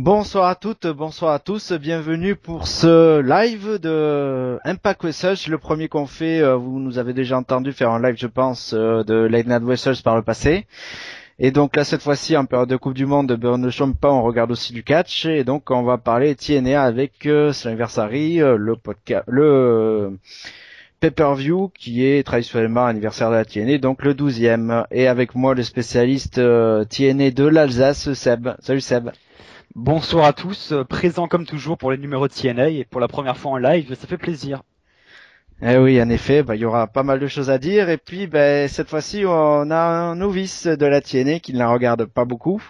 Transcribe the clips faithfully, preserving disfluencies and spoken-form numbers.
Bonsoir à toutes, bonsoir à tous, bienvenue pour ce live de Impact Wrestlers, le premier qu'on fait, euh, vous nous avez déjà entendu faire un live je pense euh, de Late Night Wrestlers par le passé. Et donc là cette fois-ci en période de Coupe du Monde, ben, on ne chôme pas, on regarde aussi du catch et donc on va parler T N A avec euh, Slammiversary, euh, le podcast, le euh, pay-per-view qui est traditionnellement anniversaire de la T N A, donc le douzième. Et avec moi le spécialiste euh, T N A de l'Alsace, Seb. Salut Seb. Bonsoir à tous, euh, présent comme toujours pour les numéros de T N A et pour la première fois en live, ça fait plaisir. Eh oui, en effet, bah, il y aura pas mal de choses à dire. Et puis, bah, cette fois-ci, on a un novice de la T N A qui ne la regarde pas beaucoup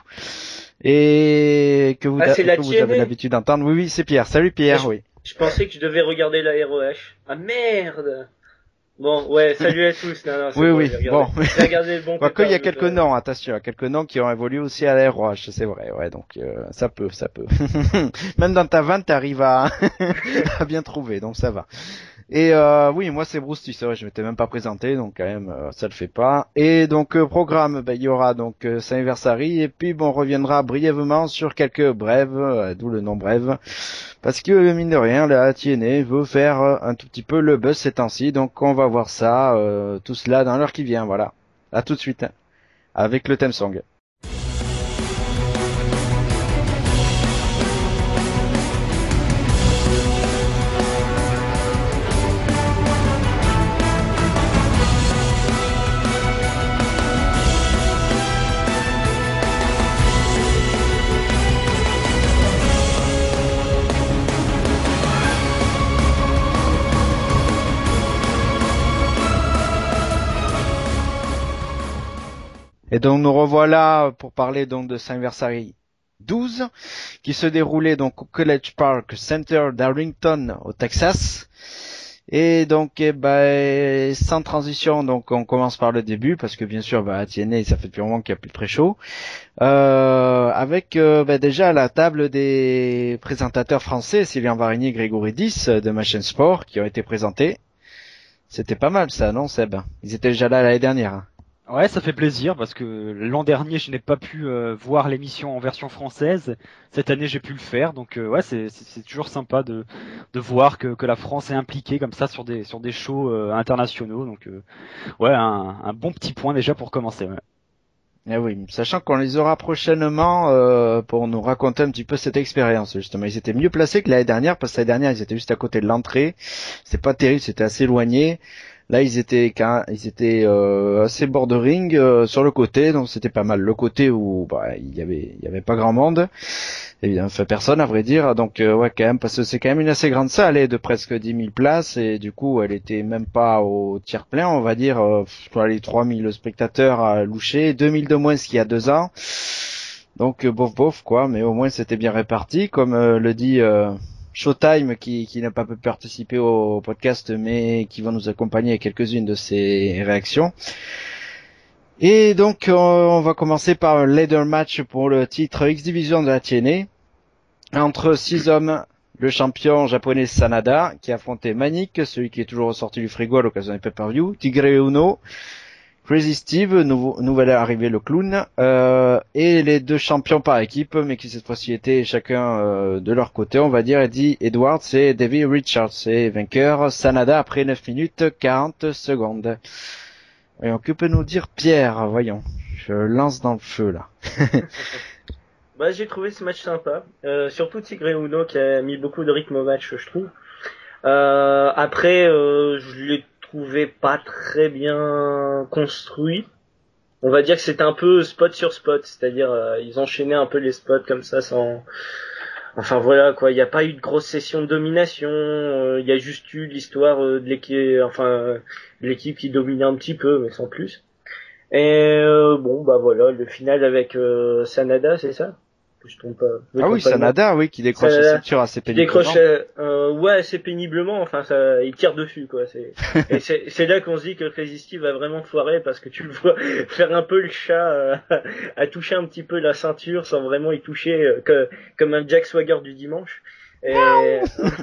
et que vous, Ah, c'est la que vous avez T N A. l'habitude d'entendre. Oui, oui, c'est Pierre. Salut Pierre, je, oui. je pensais que je devais regarder la R O H. Ah merde. Bon, ouais, salut à tous. Non, non, c'est Oui, bon, oui, j'ai bon. regardé, j'ai regardé le bon Quoique, il y a pay-per-view quelques de- noms, attention, il y a quelques noms qui ont évolué aussi à la R O H, c'est vrai, ouais, donc euh, ça peut, ça peut. Même dans ta vanne, t'arrives à, à bien trouver, donc ça va. Et euh, oui, moi c'est Bruce, c'est vrai, je m'étais même pas présenté, donc quand même euh, ça le fait pas. Et donc euh, programme, ben, il y aura donc euh, Slammiversary et puis bon, on reviendra brièvement sur quelques brèves, euh, d'où le nom brève, parce que mine de rien, la T N A veut faire euh, un tout petit peu le buzz ces temps-ci, donc on va voir ça, euh, tout cela dans l'heure qui vient, voilà. À tout de suite, hein, avec le theme song. Et donc nous revoilà pour parler donc de Slammiversary douze, qui se déroulait donc au College Park Center d'Arlington au Texas. Et donc eh ben, sans transition, donc on commence par le début parce que bien sûr bah, à T N A ça fait depuis un moment qu'il n'y a plus de pré-show. Euh, avec euh, bah, déjà à la table des présentateurs français, Sylvain Varigny et Grégory Dix de ma chaîne Sport qui ont été présentés. C'était pas mal ça, non Seb? Ils étaient déjà là l'année dernière. Hein. Ouais, ça fait plaisir parce que l'an dernier je n'ai pas pu euh, voir l'émission en version française. Cette année j'ai pu le faire, donc euh, ouais, c'est, c'est, c'est toujours sympa de, de voir que, que la France est impliquée comme ça sur des, sur des shows euh, internationaux. Donc euh, ouais, un, un bon petit point déjà pour commencer. Ouais. Eh oui, sachant qu'on les aura prochainement euh, pour nous raconter un petit peu cette expérience justement. Ils étaient mieux placés que l'année dernière parce que l'année dernière ils étaient juste à côté de l'entrée. C'est pas terrible, c'était assez éloigné. Là ils étaient ils étaient euh, assez bordering euh, sur le côté, donc c'était pas mal. Le côté où bah il y avait il y avait pas grand monde. Évidemment, enfin personne à vrai dire. Donc euh, ouais quand même parce que c'est quand même une assez grande salle elle est de presque dix mille places et du coup elle était même pas au tiers plein, on va dire euh, les trois mille spectateurs à loucher, deux mille de moins qu'il y a deux ans. Donc euh, bof bof quoi, mais au moins c'était bien réparti comme euh, le dit euh, Showtime qui, qui n'a pas pu participer au podcast mais qui va nous accompagner à quelques-unes de ses réactions. Et donc euh, on va commencer par un ladder match pour le titre X-Division de la T N A entre six hommes, le champion japonais Sanada qui affrontait Manik, celui qui est toujours ressorti du frigo à l'occasion des pay-per-view, Tigre Uno, Crazy Steve, nouveau, nouvelle arrivée le clown, euh, et les deux champions par équipe, mais qui cette fois-ci étaient chacun euh, de leur côté, on va dire, Eddie Edwards et Davey Richards, et vainqueur Sanada après neuf minutes quarante secondes. Voyons, que peut nous dire Pierre? Voyons, je lance dans le feu là. Bah, j'ai trouvé ce match sympa. Euh, surtout Tigre Uno qui a mis beaucoup de rythme au match, je trouve. Euh, après, euh, je l'ai trouvé pas très bien construit. On va dire que c'était un peu spot sur spot, c'est-à-dire euh, ils enchaînaient un peu les spots comme ça sans. Enfin voilà quoi, il n'y a pas eu de grosse session de domination. euh, Il y a juste eu l'histoire euh, de l'équipe, enfin euh, de l'équipe qui dominait un petit peu, mais sans plus. Et euh, bon bah voilà, le final avec euh, Sanada, c'est ça? Que je trompe pas. Je me Ah oui, trompe pas de nom. Sanada, oui, qui décroche la Sanada ceinture assez qui péniblement. décroche euh, ouais assez péniblement. Enfin ça, il tire dessus quoi. C'est et c'est c'est là qu'on se dit que Crazy Steve va vraiment foirer parce que tu le vois faire un peu le chat, euh, à toucher un petit peu la ceinture sans vraiment y toucher, euh, que, comme un Jack Swagger du dimanche. Et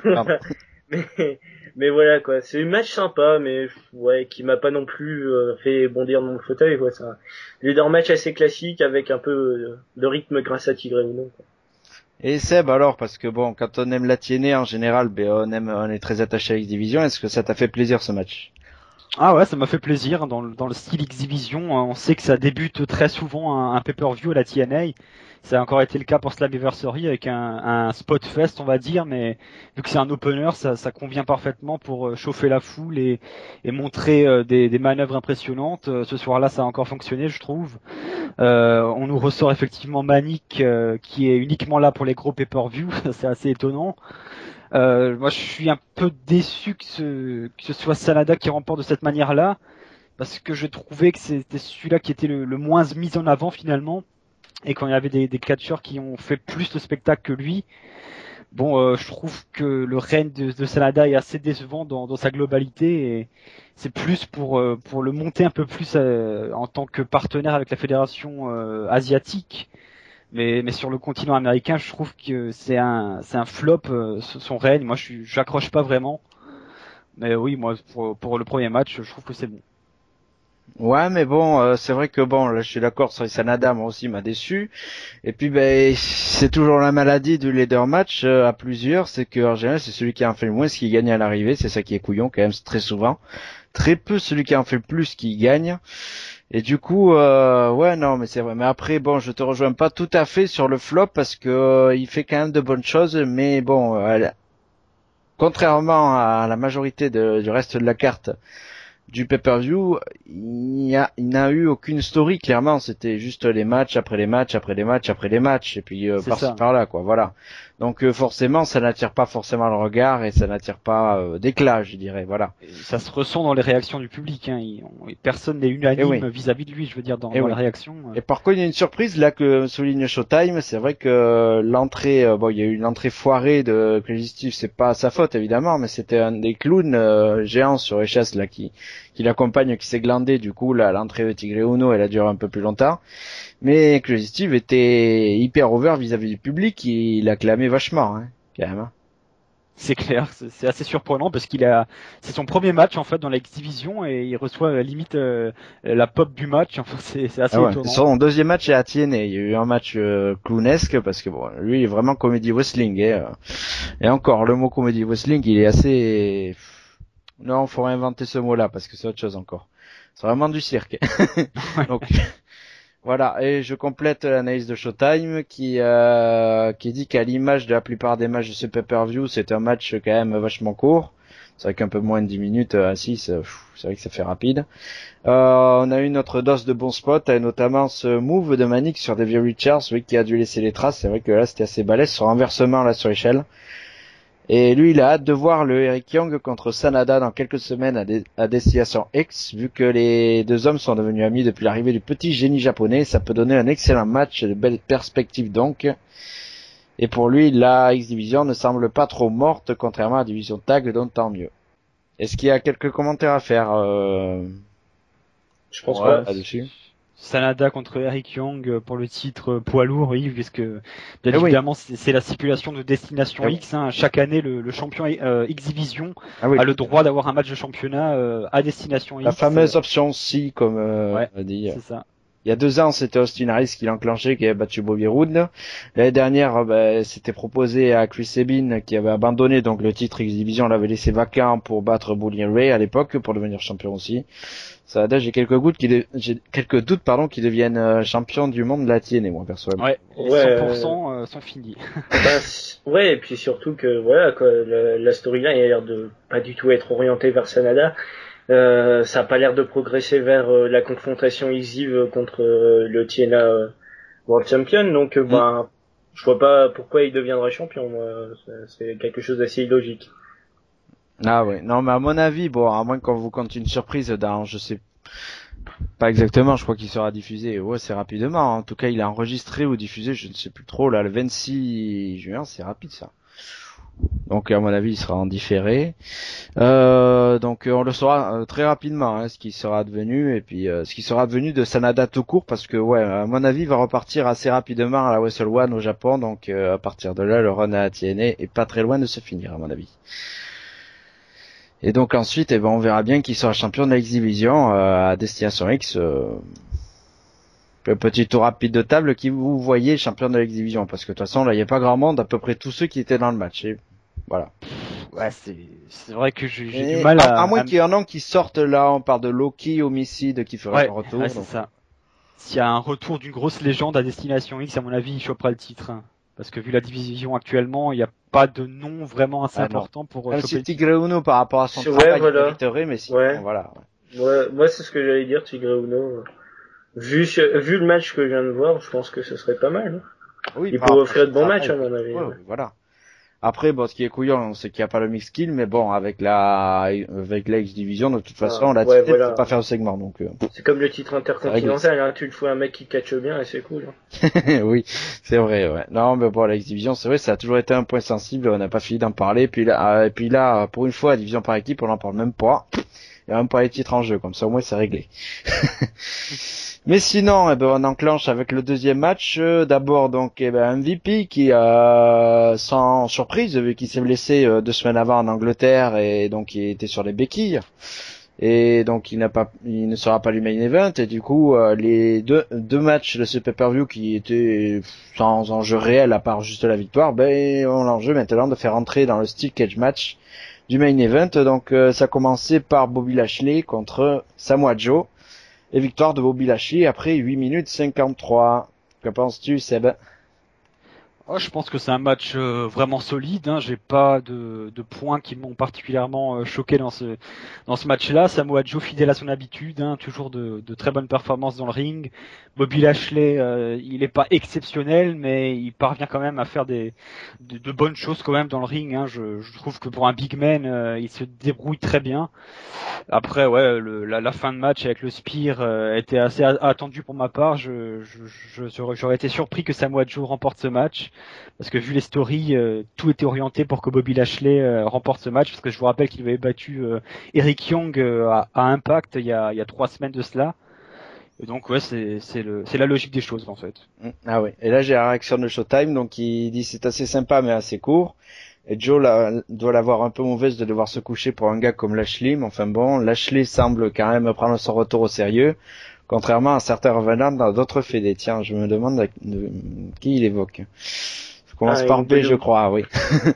mais mais voilà quoi, c'est un match sympa mais ouais qui m'a pas non plus euh, fait bondir dans mon fauteuil quoi. C'est un leader match assez classique avec un peu de rythme grâce à Tigre Uno quoi. Et Seb alors, parce que bon, quand on aime la T N A en général, ben on aime, on est très attaché à X-Division. Est-ce que ça t'a fait plaisir ce match? Ah ouais, ça m'a fait plaisir. Dans le, dans le style X-Division, on sait que ça débute très souvent un, un pay-per-view à la T N A. Ça a encore été le cas pour Slammiversary avec un, un spot fest, on va dire, mais vu que c'est un opener, ça, ça convient parfaitement pour chauffer la foule et, et montrer euh, des, des manœuvres impressionnantes. Euh, Ce soir-là, ça a encore fonctionné, je trouve. Euh, on nous ressort effectivement Manic, euh, qui est uniquement là pour les gros pay-per-view. C'est assez étonnant. Euh, moi, je suis un peu déçu que ce, que ce soit Sanada qui remporte de cette manière-là, parce que je trouvais que c'était celui-là qui était le, le moins mis en avant finalement, et quand il y avait des, des catcheurs qui ont fait plus de spectacle que lui, bon, euh, je trouve que le règne de, de Sanada est assez décevant dans, dans sa globalité, et c'est plus pour euh, pour le monter un peu plus euh, en tant que partenaire avec la fédération euh, asiatique. Mais, mais sur le continent américain, je trouve que c'est un, c'est un flop, euh, son règne. Moi, je suis, j'accroche pas vraiment. Mais oui, moi, pour, pour le premier match, je trouve que c'est bon. Ouais, mais bon, euh, c'est vrai que bon, là, je suis d'accord sur Sanada, moi aussi, m'a déçu. Et puis, ben, c'est toujours la maladie du leader match euh, à plusieurs, c'est que en général, c'est celui qui en fait le moins qui gagne à l'arrivée. C'est ça qui est couillon, quand même, très souvent. Très peu celui qui en fait le plus qui gagne. Et du coup, euh, ouais, non, mais c'est vrai. Mais après, bon, je te rejoins pas tout à fait sur le flop parce que euh, il fait quand même de bonnes choses, mais bon, euh, contrairement à la majorité de, du reste de la carte du pay-per-view, il n'y a, il n'a eu aucune story, clairement. C'était juste les matchs après les matchs après les matchs après les matchs, et puis euh, par-ci par-là, quoi, voilà. Donc euh, forcément, ça n'attire pas forcément le regard et ça n'attire pas euh, d'éclat, je dirais, voilà. Et ça se ressent dans les réactions du public. Hein. Il, on, personne n'est unanime oui. vis-à-vis de lui, je veux dire, dans, dans oui. les réactions. Et par contre, il y a une surprise là que souligne Showtime. C'est vrai que l'entrée, euh, bon, il y a eu une entrée foirée de Crazy Steve, c'est pas sa faute évidemment, mais c'était un des clowns euh, géants sur H S là qui qui l'accompagne, qui s'est glandé. Du coup, là, l'entrée de Tigre Uno, elle a duré un peu plus longtemps. Mais Crazy Steve était hyper over vis-à-vis du public, il acclamait vachement, hein, quand même. C'est clair, c'est assez surprenant parce qu'il a, c'est son premier match en fait dans la X-Division et il reçoit à la limite euh, la pop du match. Enfin, c'est assez ah ouais. étonnant. Son deuxième match est à T N A. Il y a eu un match euh, clownesque parce que bon, lui il est vraiment comédie wrestling. Et, euh, et encore, le mot comédie wrestling, il est assez. Non, faut réinventer ce mot-là parce que c'est autre chose encore. C'est vraiment du cirque. Donc. Voilà, et je complète l'analyse de Showtime qui euh, qui dit qu'à l'image de la plupart des matchs de ce pay-per-view, c'est un match quand même vachement court. C'est vrai qu'un peu moins de dix minutes à six, c'est vrai que ça fait rapide. Euh, on a eu notre dose de bons spots, et notamment ce move de Manic sur Davey Richards, oui, qui a dû laisser les traces. C'est vrai que là, c'était assez balèze, son renversement là sur l'échelle. Et lui, il a hâte de voir le Eric Young contre Sanada dans quelques semaines à, des, à Destination X, vu que les deux hommes sont devenus amis depuis l'arrivée du petit génie japonais. Ça peut donner un excellent match, de belles perspectives donc. Et pour lui, la X-Division ne semble pas trop morte, contrairement à la division tag, donc tant mieux. Est-ce qu'il y a quelques commentaires à faire euh... Je pense ouais, pas là-dessus. Sanada contre Eric Young pour le titre poids lourd, oui, puisque bien eh évidemment oui. c'est la stipulation de Destination eh X. Hein. Chaque année, le, le champion euh, X-Division ah oui. a le droit d'avoir un match de championnat euh, à Destination la X. La fameuse option C, comme euh, ouais, on a dit. C'est ça. Il y a deux ans, c'était Austin Harris qui l'a enclenché, qui avait battu Bobby Roode. L'année dernière, bah, c'était proposé à Chris Sabin, qui avait abandonné, donc le titre X-Division l'avait laissé vacant pour battre Bully Ray à l'époque, pour devenir champion aussi. Ça, là, j'ai quelques doutes qui, de... j'ai quelques doutes, pardon, qui deviennent euh, champion du monde de la T N A, moi, personnellement. Ouais, ouais cent pour cent euh... sont finis. bah, ouais, et puis surtout que, voilà, quoi, la, la storyline a l'air de pas du tout être orientée vers Sanada. Euh, ça a pas l'air de progresser vers euh, la confrontation exive contre euh, le T N A euh, World Champion, donc euh, mm. bah, je vois pas pourquoi il deviendrait champion. Moi, c'est quelque chose d'assez illogique. Ah ouais, non, mais à mon avis, bon, à moins qu'on vous compte une surprise dans, je sais pas exactement, je crois qu'il sera diffusé, ouais, c'est rapidement. En tout cas, il est enregistré ou diffusé, je ne sais plus trop. Là, le vingt-six juin, c'est rapide ça. Donc à mon avis il sera en différé. Euh, donc on le saura euh, très rapidement hein, ce qui sera devenu et puis euh, ce qui sera devenu de Sanada tout court parce que ouais à mon avis il va repartir assez rapidement à la Wrestle One au Japon donc euh, à partir de là le run à T N A est pas très loin de se finir à mon avis. Et donc ensuite eh ben on verra bien qui sera champion de la X-Division euh, à Destination X. Euh... Le petit tour rapide de table qui vous voyez champion de la X-Division, parce que de toute façon là il n'y a pas grand monde, à peu près tous ceux qui étaient dans le match. Et voilà. Ouais, c'est c'est vrai que j'ai j'ai du Et mal à, à. à moins à... qu'il y en ait qui sortent là, on parle de Loki, Homicide qui ferait Ouais, son retour. ouais, c'est donc... ça. S'il y a un retour d'une grosse légende à Destination X, à mon avis, il chopera le titre. Hein. Parce que vu la division actuellement, il n'y a pas de nom vraiment assez Ah, important pour Même choper si le titre. Tigre Uno par rapport à son C'est- ouais, travail il voilà. mériterait, mais sinon Ouais. voilà. Ouais, moi, c'est ce que j'allais dire, Tigre Uno. Vu, vu le match que je viens de voir, je pense que ce serait pas mal. Hein. Oui, Il par pourrait rapport à offrir son de bons travail, matchs, à mon avis. ouais, Ouais. ouais, voilà. Après, bon, ce qui est couillon, c'est qu'il n'y a pas le mix kill, mais bon, avec la, avec la X-Division, de toute façon, Ah, la ouais, titre, voilà. peut pas faire le segment, donc, euh, C'est comme le titre réglé, intercontinental, hein. Tu le fous un mec qui catche bien et c'est cool. Hein. oui, c'est vrai, ouais. Non, mais bon, la X-Division, c'est vrai, ça a toujours été un point sensible, on n'a pas fini d'en parler, puis là, euh, et puis là, pour une fois, la division par équipe, on n'en parle même pas. Il y a même pas les titres en jeu, comme ça, au moins, c'est réglé. Mais sinon, eh ben, on enclenche avec le deuxième match. Euh, D'abord, donc, eh ben, M V P qui, euh, sans surprise, vu qu'il s'est blessé euh, deux semaines avant en Angleterre et donc il était sur les béquilles. Et donc il n'a pas, il ne sera pas du main event. Et du coup, euh, les deux, deux matchs de ce pay-per-view qui étaient sans enjeu réel à part juste la victoire, ben, ont l'enjeu maintenant de faire entrer dans le steel cage match du main event. Donc, euh, ça a commencé par Bobby Lashley contre Samoa Joe. Et victoire de Bobby Lashley après huit minutes cinquante-trois. Que penses-tu, Seb? Oh, je pense que c'est un match euh, vraiment solide. Hein. J'ai pas de, de points qui m'ont particulièrement euh, choqué dans ce dans ce match-là. Samoa Joe fidèle à son habitude, hein, toujours de, de très bonnes performances dans le ring. Bobby Lashley, euh, il est pas exceptionnel, mais il parvient quand même à faire des de, de bonnes choses quand même dans le ring. Hein. Je, je trouve que pour un big man, euh, il se débrouille très bien. Après, ouais, le, la, la fin de match avec le Spear euh, était assez a- attendue pour ma part. Je, je, je, j'aurais été surpris que Samoa Joe remporte ce match. Parce que vu les stories, euh, tout était orienté pour que Bobby Lashley euh, remporte ce match. Parce que je vous rappelle qu'il avait battu euh, Eric Young euh, à, à Impact il y, a, il y a trois semaines de cela. Et donc ouais, c'est c'est le c'est la logique des choses en fait. Ah oui. Et là, j'ai la réaction de Showtime, donc il dit c'est assez sympa mais assez court. Et Joe la, doit l'avoir un peu mauvaise de devoir se coucher pour un gars comme Lashley, mais enfin bon, Lashley semble quand même prendre son retour au sérieux, contrairement à certains revenants dans d'autres fédés. Tiens, je me demande de, de, qui il évoque. Je commence Ah, par B, je crois, oui.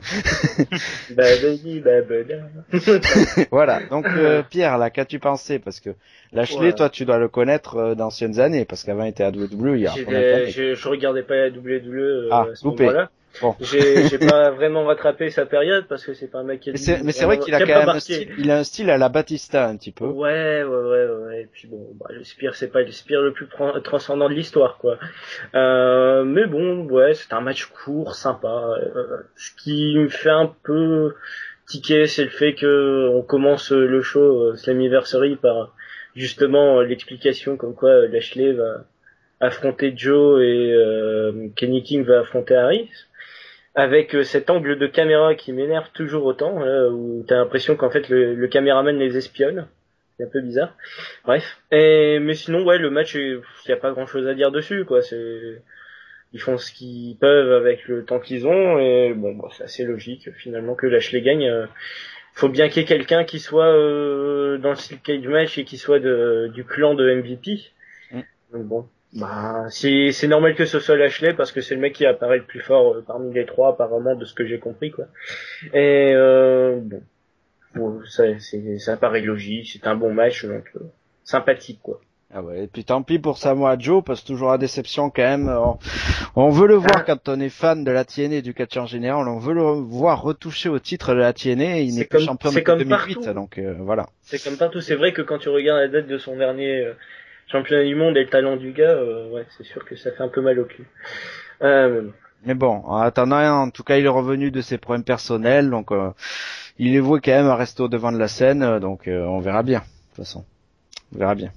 Voilà. Donc euh, Pierre, là, qu'as-tu pensé? Parce que Lashley, Ouais. toi, tu dois le connaître euh, d'anciennes années, parce qu'avant il était à W W E il y a combien J'étais- d'années? je, je regardais pas la W W E euh, Ah, à ce loupé. moment-là. Bon. J'ai j'ai pas vraiment rattrapé sa période parce que c'est pas un mec qui a Mais dû c'est, mais c'est vrai vraiment- qu'il a qui a quand pas même un marqué. style, il a un style à la Batista un petit peu. Ouais, ouais, ouais, ouais. Et puis bon, bah, le Spear, c'est pas le Spear le plus pran- transcendant de l'histoire, quoi. Euh, mais bon, ouais, c'est un match court, sympa. Euh, ce qui me fait un peu tiquer, c'est le fait que on commence le show euh, Slammiversary par justement euh, l'explication comme quoi euh, Lashley va affronter Joe et euh, Kenny King va affronter Harris. Avec euh, cet angle de caméra qui m'énerve toujours autant, là, où t'as l'impression qu'en fait le, le caméraman les espionne. C'est un peu bizarre. Bref. Et, mais sinon, ouais, le match, il y a pas grand chose à dire dessus, quoi. C'est, ils font ce qu'ils peuvent avec le temps qu'ils ont, et bon, bah, c'est assez logique, finalement, que Lashley gagne. Euh, faut bien qu'il y ait quelqu'un qui soit euh, dans le Steel Cage match et qui soit de, du clan de M V P. Mm. Donc bon. Bah, c'est, c'est normal que ce soit Lashley parce que c'est le mec qui apparaît le plus fort euh, parmi les trois, apparemment, de ce que j'ai compris, quoi. Et, euh, bon. Bon, ça, c'est, ça paraît logique, c'est un bon match, donc, euh, sympathique, quoi. Ah ouais, et puis tant pis pour Samoa Joe, parce que toujours la déception quand même. On, on veut le voir Ah. quand on est fan de la T N A et du catch en général, on veut le voir retoucher au titre de la T N A, il C'est n'est plus comme- champion c'est depuis comme deux mille huit, partout. donc euh, voilà. C'est comme partout, c'est vrai que quand tu regardes la date de son dernier euh, championnat du monde et le talent du gars, euh, ouais, c'est sûr que ça fait un peu mal au cul. Euh, Mais bon, en attendant, en tout cas, il est revenu de ses problèmes personnels, donc euh, il est voué quand même à rester au devant de la scène, euh, donc euh, on verra bien, de toute façon. On verra bien.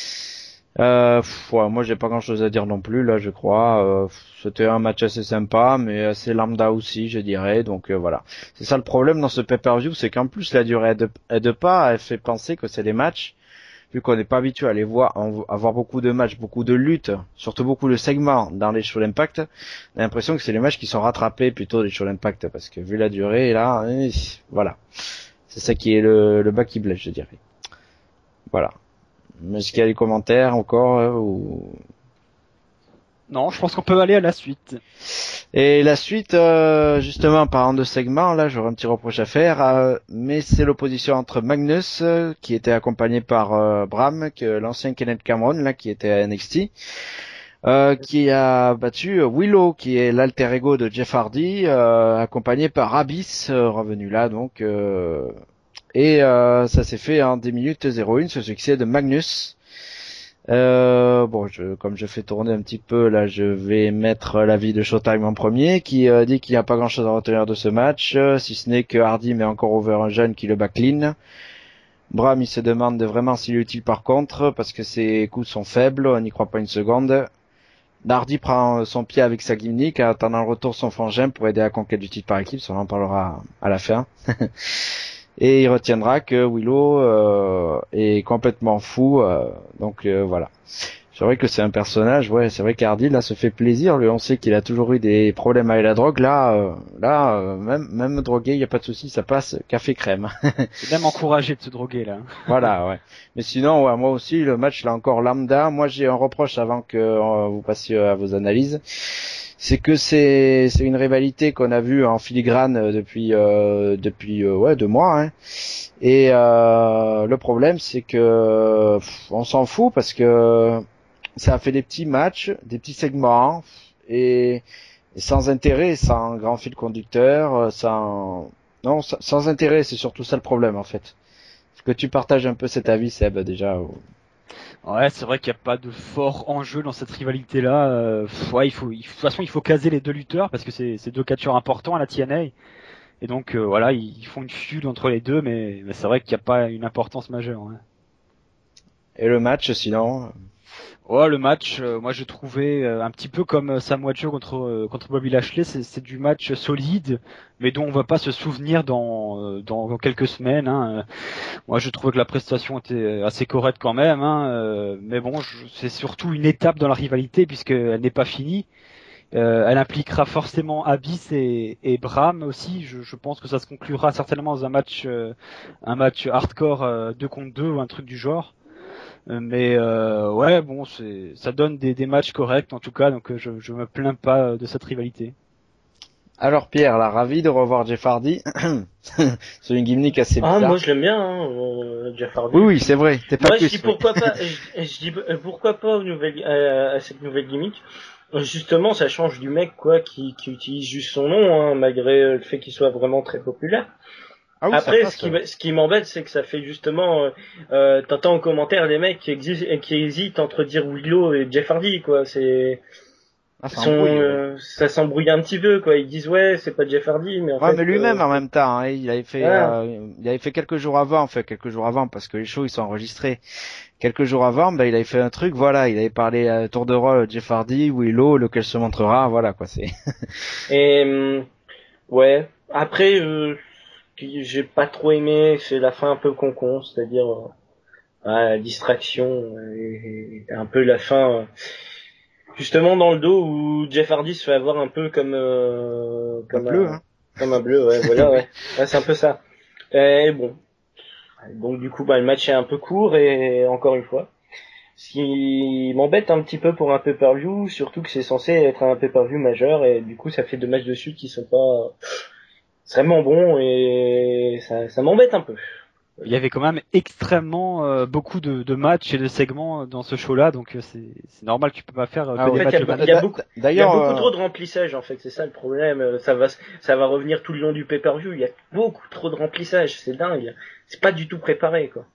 Euh, pff, ouais, moi j'ai pas grand chose à dire non plus là, je crois. Euh, c'était un match assez sympa, mais assez lambda aussi, je dirais. Donc euh, voilà, c'est ça le problème dans ce pay-per-view, c'est qu'en plus la durée aide, aide pas, elle fait penser que c'est des matchs, vu qu'on n'est pas habitué à les voir, à avoir beaucoup de matchs, beaucoup de luttes, surtout beaucoup de segments dans les shows d'Impact. On a l'impression que c'est les matchs qui sont rattrapés plutôt des shows d'Impact, parce que vu la durée là, eh, voilà, c'est ça qui est le, le bas qui blesse, je dirais. Voilà. Est-ce qu'il y a des commentaires encore euh, ou... Non, je pense qu'on peut aller à la suite. Et la suite, euh, justement, en parlant de segment, là, j'aurais un petit reproche à faire, euh, mais c'est l'opposition entre Magnus, euh, qui était accompagné par euh, Bram, que l'ancien Kenneth Cameron, là, qui était à N X T, euh, qui a battu Willow, qui est l'alter ego de Jeff Hardy, euh, accompagné par Abyss, euh, revenu là, donc, euh, et euh, ça s'est fait en dix minutes zéro un, ce succès de Magnus. Euh, bon, je, comme je fais tourner un petit peu, là, je vais mettre l'avis de Showtime en premier, qui euh, dit qu'il n'y a pas grand-chose à retenir de ce match, euh, si ce n'est que Hardy met encore over un jeune qui le bat clean. Bram, il se demande vraiment s'il est utile par contre, parce que ses coups sont faibles, on n'y croit pas une seconde. Hardy prend son pied avec sa gimmick, en attendant le retour de son frangin pour aider à la conquête du titre par équipe, ça on en parlera à la fin. Et il retiendra que Willow euh, est complètement fou, euh, donc euh, voilà. C'est vrai que c'est un personnage, ouais, c'est vrai qu'Hardy là se fait plaisir, lui on sait qu'il a toujours eu des problèmes avec la drogue, là, euh, là, euh, même même drogué, il y a pas de souci, ça passe café crème. C'est même encouragé de se droguer là. Voilà, ouais. Mais sinon, ouais, moi aussi le match là encore lambda. Moi j'ai un reproche avant que euh, vous passiez à vos analyses. C'est que c'est c'est une rivalité qu'on a vue en filigrane depuis euh, depuis euh, ouais deux mois hein. Et euh, le problème c'est que pff, on s'en fout parce que ça a fait des petits matchs, des petits segments et, et sans intérêt, sans grand fil conducteur, sans non sans, sans intérêt, c'est surtout ça le problème en fait. Est-ce que tu partages un peu cet avis Seb déjà ou... Ouais, c'est vrai qu'il n'y a pas de fort enjeu dans cette rivalité-là. Euh, ouais, il faut, il, de toute façon, il faut caser les deux lutteurs parce que c'est, c'est deux catcheurs importants à la T N A. Et donc, euh, voilà, ils, ils font une feud entre les deux, mais, mais c'est vrai qu'il n'y a pas une importance majeure. Hein. Et le match, sinon Ouais, le match, euh, moi j'ai trouvé euh, un petit peu comme euh, Samoa Joe contre euh, contre Bobby Lashley, c'est, c'est du match solide, mais dont on va pas se souvenir dans euh, dans, dans quelques semaines. Hein. Moi, je trouvais que la prestation était assez correcte quand même, hein, euh, mais bon, je, c'est surtout une étape dans la rivalité puisqu'elle n'est pas finie. Euh, elle impliquera forcément Abyss et, et Bram aussi. Je, je pense que ça se conclura certainement dans un match, euh, un match hardcore euh, deux contre deux ou un truc du genre. Euh, mais euh, ouais, bon, c'est, ça donne des, des matchs corrects en tout cas, donc euh, je, je me plains pas de cette rivalité. Alors Pierre, là, ravi de revoir Jeff Hardy. C'est une gimmick assez bizarre. Ah, moi je l'aime bien, hein, euh, Jeff Hardy. Oui, oui, c'est vrai. T'es pas moi plus, je dis oui. pourquoi pas, je, je dis euh, pourquoi pas aux nouvelles, euh, à cette nouvelle gimmick. Justement, ça change du mec quoi qui, qui utilise juste son nom, hein, malgré le fait qu'il soit vraiment très populaire. Ah oui, Après, passe, ce qui, ouais. ce qui m'embête, c'est que ça fait justement, euh, euh, t'entends en commentaire des mecs qui, exi- qui hésitent entre dire Willow et Jeff Hardy, quoi. C'est, Ah, ça sont, embrouille, ouais. euh, ça s'embrouille un petit peu, quoi. Ils disent ouais, c'est pas Jeff Hardy, mais en Ouais, fait. mais lui-même euh, en même temps, hein, il avait fait, voilà. euh, il avait fait quelques jours avant, enfin quelques jours avant, parce que les shows ils sont enregistrés. Quelques jours avant, ben il avait fait un truc, voilà, il avait parlé à tour de rôle Jeff Hardy, Willow, lequel se montrera, voilà quoi, c'est. Et hum, ouais. Après, euh, ce que j'ai pas trop aimé, c'est la fin un peu con-con, c'est-à-dire euh, ah, la distraction et, et un peu la fin. Euh, Justement dans le dos où Jeff Hardy se fait avoir un peu comme euh, comme Un bleu, un, hein. comme un bleu, ouais, voilà, ouais. Ouais, c'est un peu ça. Et bon, donc du coup, bah le match est un peu court et encore une fois, ce qui m'embête un petit peu pour un pay-per-view, surtout que c'est censé être un pay-per-view majeur et du coup, ça fait deux matchs de suite qui sont pas vraiment bons et ça, ça m'embête un peu. Il y avait quand même extrêmement euh, beaucoup de, de matchs et de segments dans ce show-là, donc euh, c'est, c'est normal, tu peux pas faire euh, Ah que ouais. des En fait, matchs il y a, de il y a D'a- beaucoup, il y a D'ailleurs, beaucoup euh, trop de remplissage en fait, c'est ça le problème. Ça va, ça va revenir tout le long du pay-per-view. Il y a beaucoup trop de remplissage, c'est dingue. C'est pas du tout préparé quoi.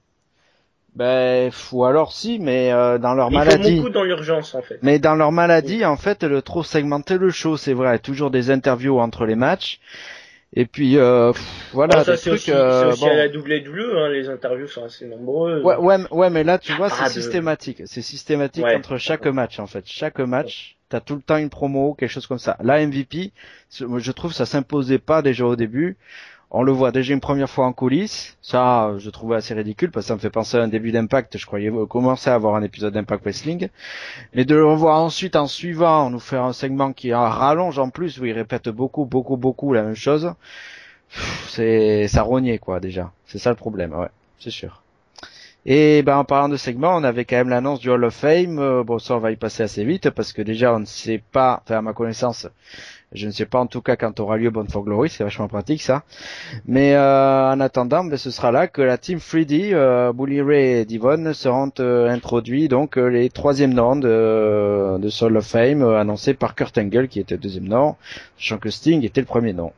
ben, ou alors si, mais euh, dans leur Il faut maladie. beaucoup dans l'urgence en fait. Mais dans leur maladie, en fait, le trop segmenter le show, c'est vrai, toujours des interviews entre les matchs. Et puis euh, pff, voilà, Ah, ça des c'est trucs. aussi, euh, c'est aussi bon. à la double et double, hein, les interviews sont assez nombreuses. Ouais, ouais, ouais, mais là, tu vois, c'est Ah, de- systématique. C'est systématique Ouais. entre chaque match, en fait. Chaque match, t'as tout le temps une promo, quelque chose comme ça. Là, M V P, je trouve, ça s'imposait pas déjà au début. On le voit déjà une première fois en coulisses. Ça, je trouvais assez ridicule parce que ça me fait penser à un début d'Impact. Je croyais commencer à avoir un épisode d'Impact Wrestling. Mais de le revoir ensuite en suivant, nous faire un segment qui en rallonge en plus, où il répète beaucoup, beaucoup, beaucoup la même chose. C'est, ça rognait, quoi, déjà. C'est ça le problème, ouais. C'est sûr. Et ben en parlant de segment, on avait quand même l'annonce du Hall of Fame. Euh, bon, ça on va y passer assez vite parce que déjà on ne sait pas, enfin à ma connaissance, je ne sais pas en tout cas quand aura lieu Bound for Glory, c'est vachement pratique ça. Mais euh, en attendant, ben, ce sera là que la team trois D, euh, Bully Ray et Devon seront euh, introduits, donc euh, les troisièmes noms de, de ce Hall of Fame euh, annoncés par Kurt Angle qui était le deuxième nom, sachant que Sting était le premier nom.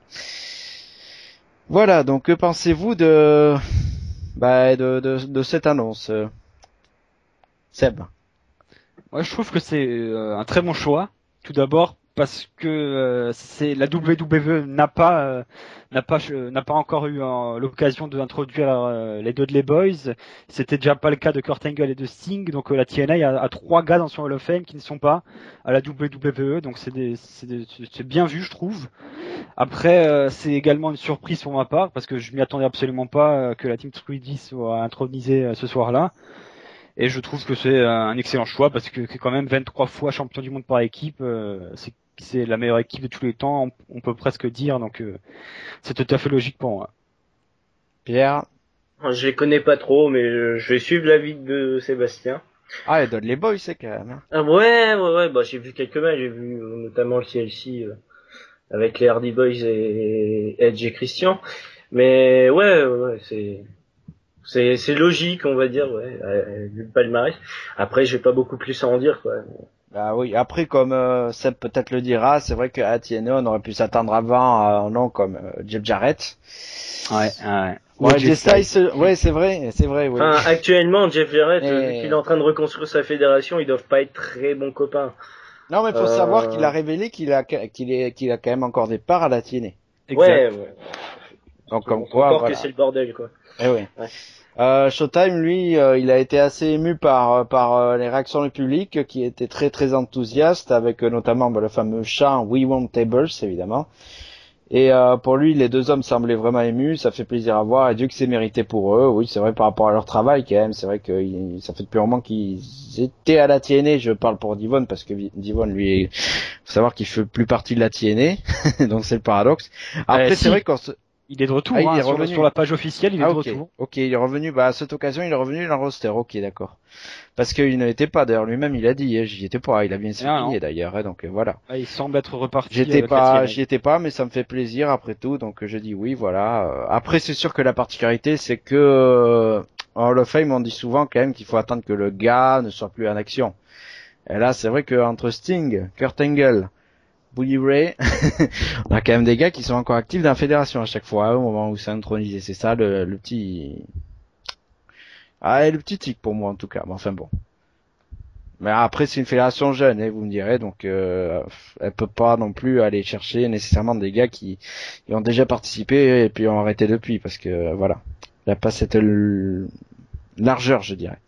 Voilà, donc que pensez-vous de, bah, de, de, de cette annonce, euh, Seb? Moi, je trouve que c'est euh, un très bon choix. Tout d'abord parce que euh, c'est la W W E n'a pas euh, n'a pas euh, n'a pas encore eu euh, l'occasion d'introduire euh, les Dudley Boys. C'était déjà pas le cas de Kurt Angle et de Sting. Donc euh, la T N A a, a trois gars dans son Hall of Fame qui ne sont pas à la W W E. Donc c'est des, c'est, des, c'est bien vu, je trouve. Après, euh, c'est également une surprise pour ma part parce que je m'y attendais absolument pas euh, que la Team trois D soit intronisée euh, ce soir-là. Et je trouve que c'est un excellent choix parce que c'est quand même vingt-trois fois champion du monde par équipe. Euh, c'est, c'est la meilleure équipe de tous les temps, on, on peut presque dire. Donc euh, c'est tout à fait logique pour moi. Pierre? Je les connais pas trop, mais je, je vais suivre l'avis de Sébastien. Ah, les Dudley Boys, c'est quand même. Hein. Ah ouais, ouais, ouais, bah j'ai vu quelques matchs, j'ai vu euh, notamment le C L C euh, avec les Hardy Boys et Edge et Christian. Mais ouais, ouais, ouais, c'est c'est c'est logique, on va dire, ouais, euh, vu le palmarès. Après, j'ai pas beaucoup plus à en dire, quoi. Bah oui, après comme euh, Seb peut-être le dira, c'est vrai qu'à T N A on aurait pu s'attendre avant à un nom comme euh, Jeff Jarrett. Ouais, ouais. Ouais, J S Styles, ouais, c'est vrai, c'est vrai, oui. Enfin, actuellement, Jeff Jarrett, Et... vu qu'il est en train de reconstruire sa fédération, ils doivent pas être très bons copains. Non, mais faut euh... savoir qu'il a révélé qu'il a qu'il est qu'il a quand même encore des parts à la T N A. Ouais, ouais. Donc comme quoi, encore voilà. que c'est le bordel, quoi. Eh oui. Ouais. Euh, Showtime, lui, euh, il a été assez ému par par euh, les réactions du public, qui étaient très très enthousiastes, avec euh, notamment bah, le fameux chant We Want Tables, évidemment. Et euh, pour lui, les deux hommes semblaient vraiment émus, ça fait plaisir à voir, et Dieu que c'est mérité pour eux. Oui, c'est vrai par rapport à leur travail quand même, c'est vrai que il, ça fait depuis un moment qu'ils étaient à la T N A, je parle pour Devon, parce que Devon, lui, faut savoir qu'il fait plus partie de la T N A, donc c'est le paradoxe. Après, Euh, c'est si. vrai qu'on se... Il est de retour, ah, il hein, est sur, revenu. sur la page officielle, il est ah, de okay. retour. Ok, il est revenu, bah à cette occasion, il est revenu dans le roster, ok, d'accord. Parce qu'il n'était pas, d'ailleurs, lui-même, il a dit, hein, j'y étais pas, il a bien souligné d'ailleurs, hein, donc voilà. Ah, il semble être reparti. J'étais pas, j'y étais pas, mais ça me fait plaisir après tout, donc je dis oui, voilà. Après, c'est sûr que la particularité, c'est que euh, en Hall of Fame, on dit souvent quand même qu'il faut attendre que le gars ne soit plus en action. Et là, c'est vrai que entre Sting, Kurt Angle, Bully Ray, on a quand même des gars qui sont encore actifs dans la fédération à chaque fois, hein, au moment où c'est intronisé. C'est ça le, le petit, ah, le petit tic pour moi en tout cas. Mais enfin bon. Mais après, c'est une fédération jeune, hein, vous me direz, donc euh, elle peut pas non plus aller chercher nécessairement des gars qui, qui ont déjà participé et puis ont arrêté depuis, parce que voilà, il n'y a pas cette l- largeur, je dirais.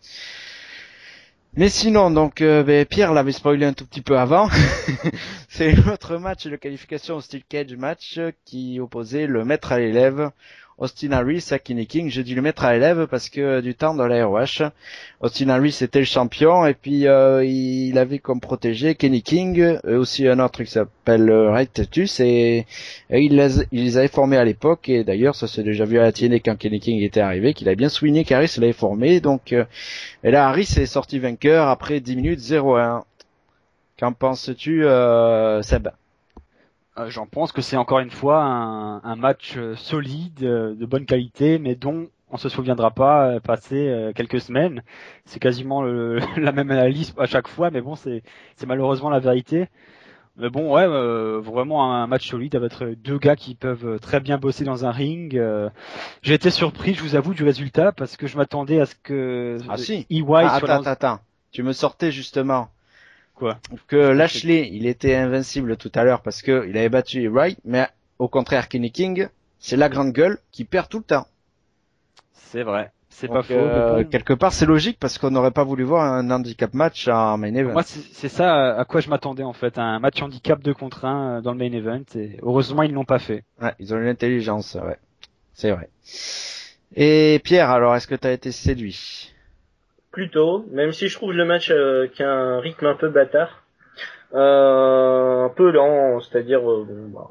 Mais sinon, donc euh, ben, Pierre l'avait spoilé un tout petit peu avant. C'est l'autre match de qualification au Steel Cage match qui opposait le maître à l'élève Austin Harris à Kenny King. Je dis le maître à l'élève parce que du temps de la R O H, Austin Harris était le champion et puis euh, il avait comme protégé Kenny King et aussi un autre qui s'appelle Ray Titus et, et il, les, il les avait formés à l'époque et d'ailleurs ça s'est déjà vu à la T N A quand Kenny King était arrivé qu'il a bien souligné qu'Harris l'avait formé donc euh, et là Harris est sorti vainqueur après dix minutes zéro un. Qu'en penses-tu euh, Seb? Euh, J'en pense que c'est encore une fois un, un match euh, solide, euh, de bonne qualité, mais dont on se souviendra pas euh, passer euh, quelques semaines. C'est quasiment le, la même analyse à chaque fois, mais bon, c'est c'est malheureusement la vérité. Mais bon, ouais, euh, vraiment un match solide avec deux gars qui peuvent très bien bosser dans un ring. Euh, j'ai été surpris, je vous avoue, du résultat parce que je m'attendais à ce que Ah si. E Y Ah, soit attends, dans... attends, tu me sortais justement Quoi que Lashley, il était invincible tout à l'heure parce que il avait battu Wright, mais au contraire Kenny King, c'est la grande gueule qui perd tout le temps. C'est vrai, c'est Donc, pas faux. euh, Mais bon, quelque part c'est logique parce qu'on n'aurait pas voulu voir un handicap match en main event. moi, c'est c'est ça à quoi je m'attendais en fait, un match handicap deux contre un dans le main event. Et heureusement, ils l'ont pas fait. Ouais, ils ont eu l'intelligence, ouais, c'est vrai. Et Pierre, alors est-ce que t'as été séduit? Plutôt, même si je trouve le match euh, qui a un rythme un peu bâtard, euh, un peu lent, c'est-à-dire euh, bon, bah,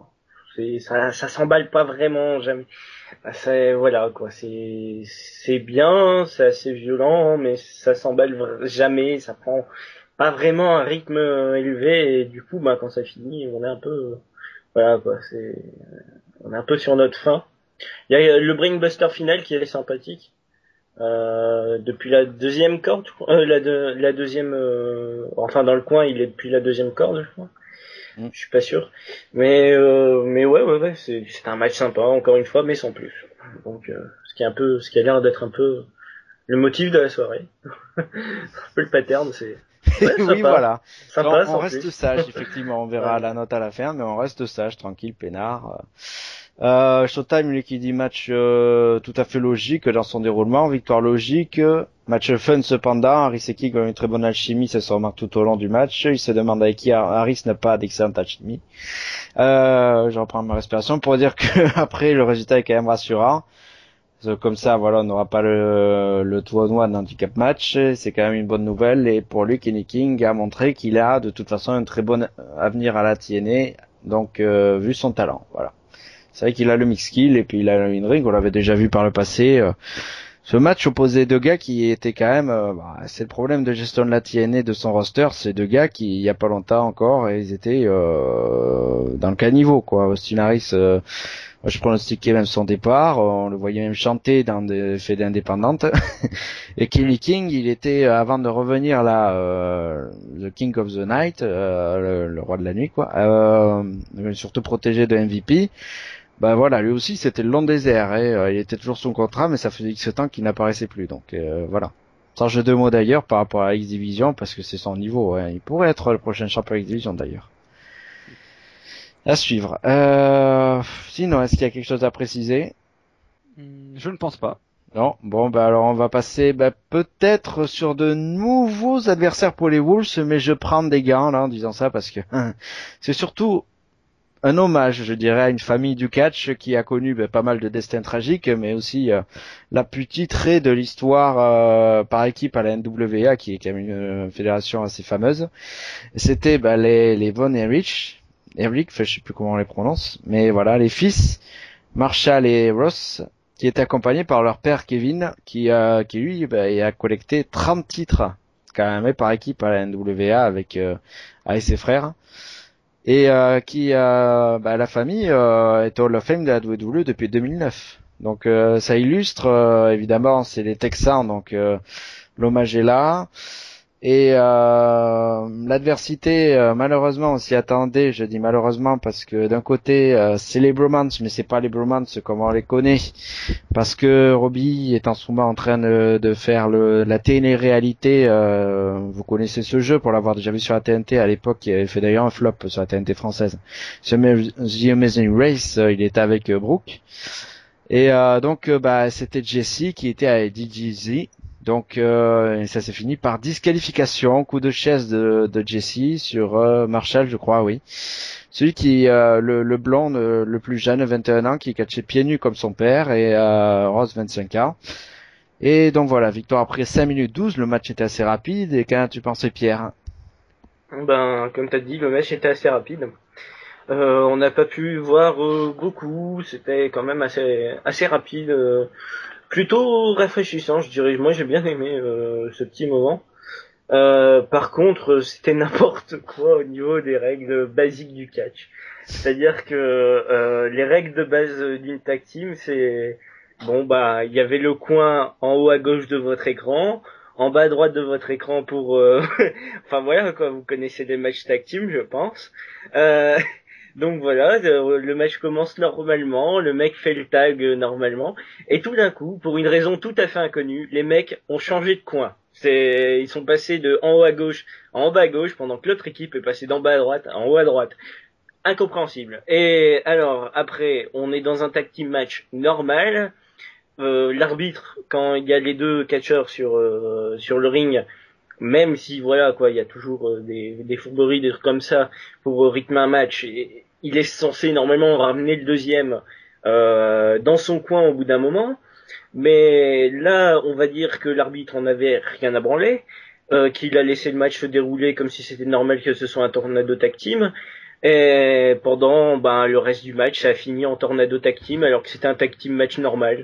c'est ça ça s'emballe pas vraiment jamais. C'est voilà quoi, c'est c'est bien, c'est assez violent, mais ça s'emballe vra- jamais, ça prend pas vraiment un rythme euh, élevé et du coup bah quand ça finit, on est un peu euh, voilà quoi, c'est on est un peu sur notre fin. Il y a le Brainbuster final qui est sympathique. Euh, depuis la deuxième corde, je crois. Euh, la, de, la deuxième, euh, enfin dans le coin, il est depuis la deuxième corde, je crois. Mm. Je suis pas sûr, mais euh, mais ouais ouais ouais, c'est c'est un match sympa encore une fois, mais sans plus. Donc euh, ce qui est un peu, ce qui a l'air d'être un peu le motif de la soirée, un peu le pattern, c'est ouais, Oui, sympa, voilà. On, sympa on sans reste plus. sage, effectivement. On verra Ouais. la note à la fin, mais on reste sage, tranquille, peinard. Euh, Showtime, lui qui dit match euh, tout à fait logique dans son déroulement, victoire logique, euh, match fun cependant. Harris et King ont une très bonne alchimie, ça se remarque tout au long du match. Il se demande avec qui Harris n'a pas d'excellente alchimie. Euh, je reprends ma respiration pour dire que après le résultat est quand même rassurant. Parce que comme ça, voilà, on n'aura pas le, le tournoi d'handicap match. C'est quand même une bonne nouvelle. Et pour lui, Kenny King a montré qu'il a de toute façon un très bon avenir à la T N A. Donc, euh, vu son talent, voilà. C'est vrai qu'il a le mix skill et puis il a le in-ring. On l'avait déjà vu par le passé. Euh, Ce match opposait deux gars qui étaient quand même, euh, bah, c'est le problème de gestion de la T N A de son roster, c'est deux gars qui, il y a pas longtemps encore, et ils étaient euh, dans le caniveau, quoi. Austin Harris, euh, moi, je pronostiquais même son départ, on le voyait même chanter dans des fêtes indépendantes. Et Kenny King, il était, euh, avant de revenir là, euh, the King of the Night, euh, le, le roi de la nuit, quoi, euh, surtout protégé de M V P. Bah voilà, lui aussi c'était le long désert, et euh, il était toujours sous contrat, mais ça faisait X temps qu'il n'apparaissait plus, donc euh, voilà. Sans jeu de mots d'ailleurs par rapport à X-Division, parce que c'est son niveau, hein. Il pourrait être le prochain champion X-Division d'ailleurs. À suivre. Euh, sinon, est-ce qu'il y a quelque chose à préciser? Hmm, Je ne pense pas. Non. Bon, bah alors on va passer bah, peut-être sur de nouveaux adversaires pour les Wolves, mais je prends des gants là en disant ça parce que c'est surtout un hommage, je dirais, à une famille du catch qui a connu ben, pas mal de destins tragiques, mais aussi euh, la plus titrée de l'histoire euh, par équipe à la N W A, qui est quand même une euh, fédération assez fameuse. C'était ben, les, les Von Erich, Erich, enfin, je sais plus comment on les prononce, mais voilà, les fils, Marshall et Ross, qui étaient accompagnés par leur père Kevin, qui, euh, qui lui ben, a collecté trente titres, quand même, par équipe à la N W A avec, euh, avec ses frères. Et euh, qui euh, bah, la famille euh, est Hall of Fame de la W W E depuis deux mille neuf. Donc euh, ça illustre euh, évidemment, c'est les Texans, donc euh, l'hommage est là. Et euh, l'adversité, euh, malheureusement, on s'y attendait. Je dis malheureusement parce que d'un côté, euh, c'est les bromance, mais c'est pas les bromance comme on les connaît. Parce que Robbie est en ce moment en train de, de faire le, la télé-réalité. Euh, vous connaissez ce jeu pour l'avoir déjà vu sur la T N T à l'époque, qui avait fait d'ailleurs un flop sur la T N T française. The Amazing Race, euh, il était avec euh, Brooke. Et euh, donc, euh, bah, c'était Jesse qui était à D G Z. Donc, euh, et ça s'est fini par disqualification, coup de chaise de, de Jesse sur euh, Marshall, je crois, oui. Celui qui, euh, le, le blond, le, le plus jeune, vingt et un ans, qui catchait pieds nus comme son père, et euh, Rose, vingt-cinq ans. Et donc voilà, victoire après cinq minutes douze, le match était assez rapide. Et qu'en tu pensais, Pierre? Ben comme t'as dit, le match était assez rapide. Euh, on n'a pas pu voir euh, beaucoup, c'était quand même assez assez rapide. Euh, plutôt rafraîchissant, je dirais. Moi, j'ai bien aimé euh, ce petit moment. Euh, par contre, c'était n'importe quoi au niveau des règles basiques du catch. C'est-à-dire que euh, les règles de base d'une tag team, c'est bon bah il y avait le coin en haut à gauche de votre écran, en bas à droite de votre écran pour euh... enfin voilà quoi, vous connaissez les matchs tag team, je pense. Euh... Donc voilà, le match commence normalement, le mec fait le tag normalement, et tout d'un coup, pour une raison tout à fait inconnue, les mecs ont changé de coin. C'est, ils sont passés de en haut à gauche à en bas à gauche, pendant que l'autre équipe est passée d'en bas à droite à en haut à droite. Incompréhensible. Et alors, après, on est dans un tag team match normal. Euh, l'arbitre, quand il y a les deux catcheurs sur euh, sur le ring, même si voilà quoi, il y a toujours euh, des, des fourberies, des trucs comme ça pour euh, rythmer un match, et, il est censé normalement ramener le deuxième euh, dans son coin au bout d'un moment, mais là on va dire que l'arbitre en avait rien à branler, euh, qu'il a laissé le match se dérouler comme si c'était normal que ce soit un tornado tag team. Et pendant ben le reste du match, ça a fini en tornado tag team alors que c'était un tag team match normal.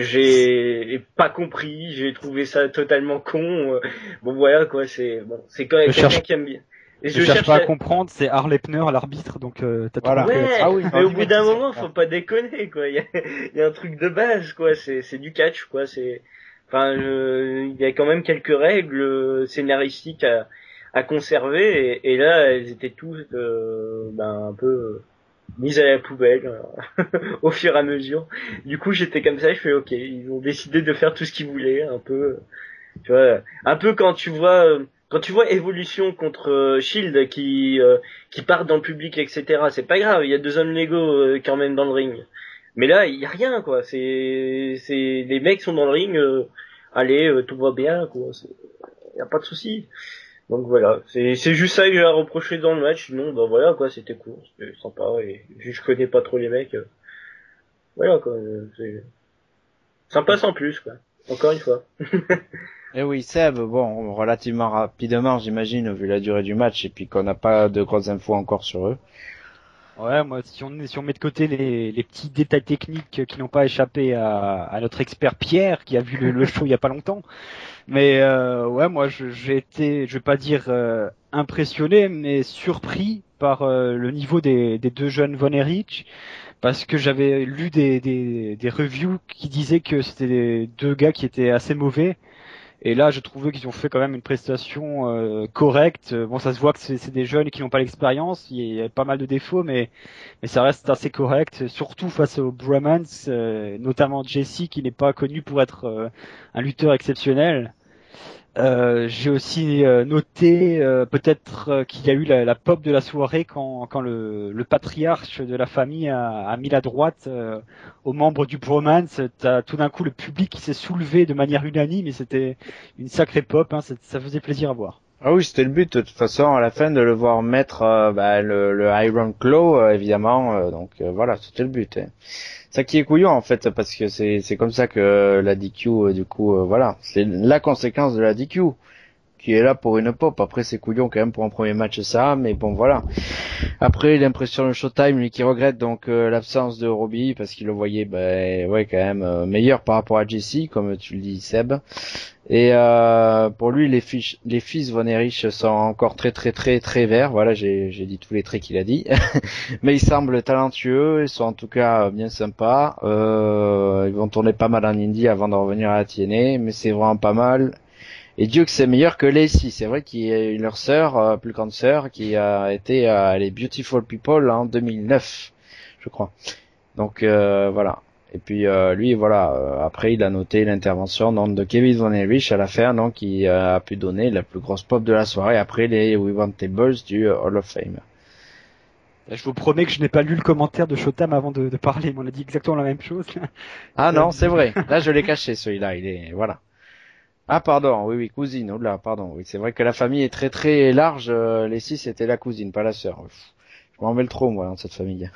J'ai pas compris, j'ai trouvé ça totalement con. Bon voilà quoi, c'est bon, c'est quand même Je quelqu'un cherche, qui aime bien. Et je je cherche cherche pas à la... comprendre, c'est Harl Lepner l'arbitre, donc euh, t'as tout Voilà. compris là-dessus. Ouais, Ah oui, mais on au dit bout d'un métisé. moment, faut pas déconner quoi. Il y a, il y a un truc de base quoi. C'est c'est du catch quoi. C'est enfin euh, il y a quand même quelques règles euh, scénaristiques à à conserver et, et là elles étaient toutes euh, ben un peu euh, mises à la poubelle euh, au fur et à mesure. Du coup j'étais comme ça, je fais ok, ils ont décidé de faire tout ce qu'ils voulaient, un peu, tu vois, un peu quand tu vois euh, quand tu vois Evolution contre euh, Shield qui euh, qui part dans le public et cetera. C'est pas grave, il y a deux hommes légaux euh, quand même dans le ring. Mais là il y a rien quoi. C'est c'est les mecs sont dans le ring, euh, allez euh, tout va bien quoi. Il y a pas de souci. Donc voilà, c'est c'est juste ça que j'ai à reprocher dans le match. Sinon bah voilà quoi, c'était cool, c'était sympa et vu que je connais pas trop les mecs, euh, voilà quoi, euh, c'est sympa sans plus quoi. Encore une fois. Eh oui, Seb, bon, relativement rapidement, j'imagine, vu la durée du match, et puis qu'on n'a pas de grosses infos encore sur eux. Ouais, moi, si on, si on met de côté les, les petits détails techniques qui n'ont pas échappé à, à notre expert Pierre, qui a vu le, le show il y a pas longtemps. Mais euh, ouais, moi, je- j'ai été, je vais pas dire euh, impressionné, mais surpris par euh, le niveau des, des deux jeunes Von Erich, parce que j'avais lu des, des, des reviews qui disaient que c'était des deux gars qui étaient assez mauvais. Et là, je trouvais qu'ils ont fait quand même une prestation euh, correcte. Bon, ça se voit que c'est c'est des jeunes qui n'ont pas l'expérience. Il y a pas mal de défauts, mais, mais ça reste assez correct, surtout face aux Bromance, euh, notamment Jesse, qui n'est pas connu pour être euh, un lutteur exceptionnel. Euh, j'ai aussi euh, noté euh, peut-être euh, qu'il y a eu la, la pop de la soirée quand, quand le, le patriarche de la famille a, a mis la droite euh, aux membres du bromance. T'as tout d'un coup le public qui s'est soulevé de manière unanime et c'était une sacrée pop. Hein, ça, ça faisait plaisir à voir. Ah oui, c'était le but, de toute façon, à la fin, de le voir mettre euh, bah, le, le Iron Claw, euh, évidemment, euh, donc euh, voilà, c'était le but. Hein. Ça qui est couillon, en fait, parce que c'est c'est comme ça que la D Q, euh, du coup, euh, voilà, c'est la conséquence de la D Q, qui est là pour une pop. Après, c'est couillon quand même pour un premier match, ça, mais bon, voilà. Après, l'impression de Showtime, lui qui regrette donc euh, l'absence de Robbie, parce qu'il le voyait, ben ouais, quand même euh, meilleur par rapport à Jesse, comme tu le dis, Seb. Et euh, pour lui, les, fiches, les fils Von Erich sont encore très très très très verts. Voilà, j'ai j'ai dit tous les traits qu'il a dit. Mais ils semblent talentueux, ils sont en tout cas bien sympas. Euh, ils vont tourner pas mal en indie avant de revenir à la T N A, mais c'est vraiment pas mal. Et Dieu que c'est meilleur que Lacey. C'est vrai qu'il y a eu leur sœur, euh, plus grande sœur, qui a été à les Beautiful People en deux mille neuf, je crois. Donc euh, voilà. Et puis euh, lui, voilà, euh, après il a noté l'intervention donc, de Kevin Von Erich à la fin, donc qui euh, a pu donner la plus grosse pop de la soirée après les We Want Tables du euh, Hall of Fame. Je vous promets que je n'ai pas lu le commentaire de Showtime avant de, de parler. Mais on a dit exactement la même chose. Ah C'est non, c'est abusé. vrai. Là, je l'ai caché celui-là. Il est voilà. Ah pardon, oui oui, cousine. Oh là, pardon. Oui, c'est vrai que la famille est très très large. Euh, les six c'était la cousine, pas la sœur. Pff, je m'en mêle trop moi dans cette famille.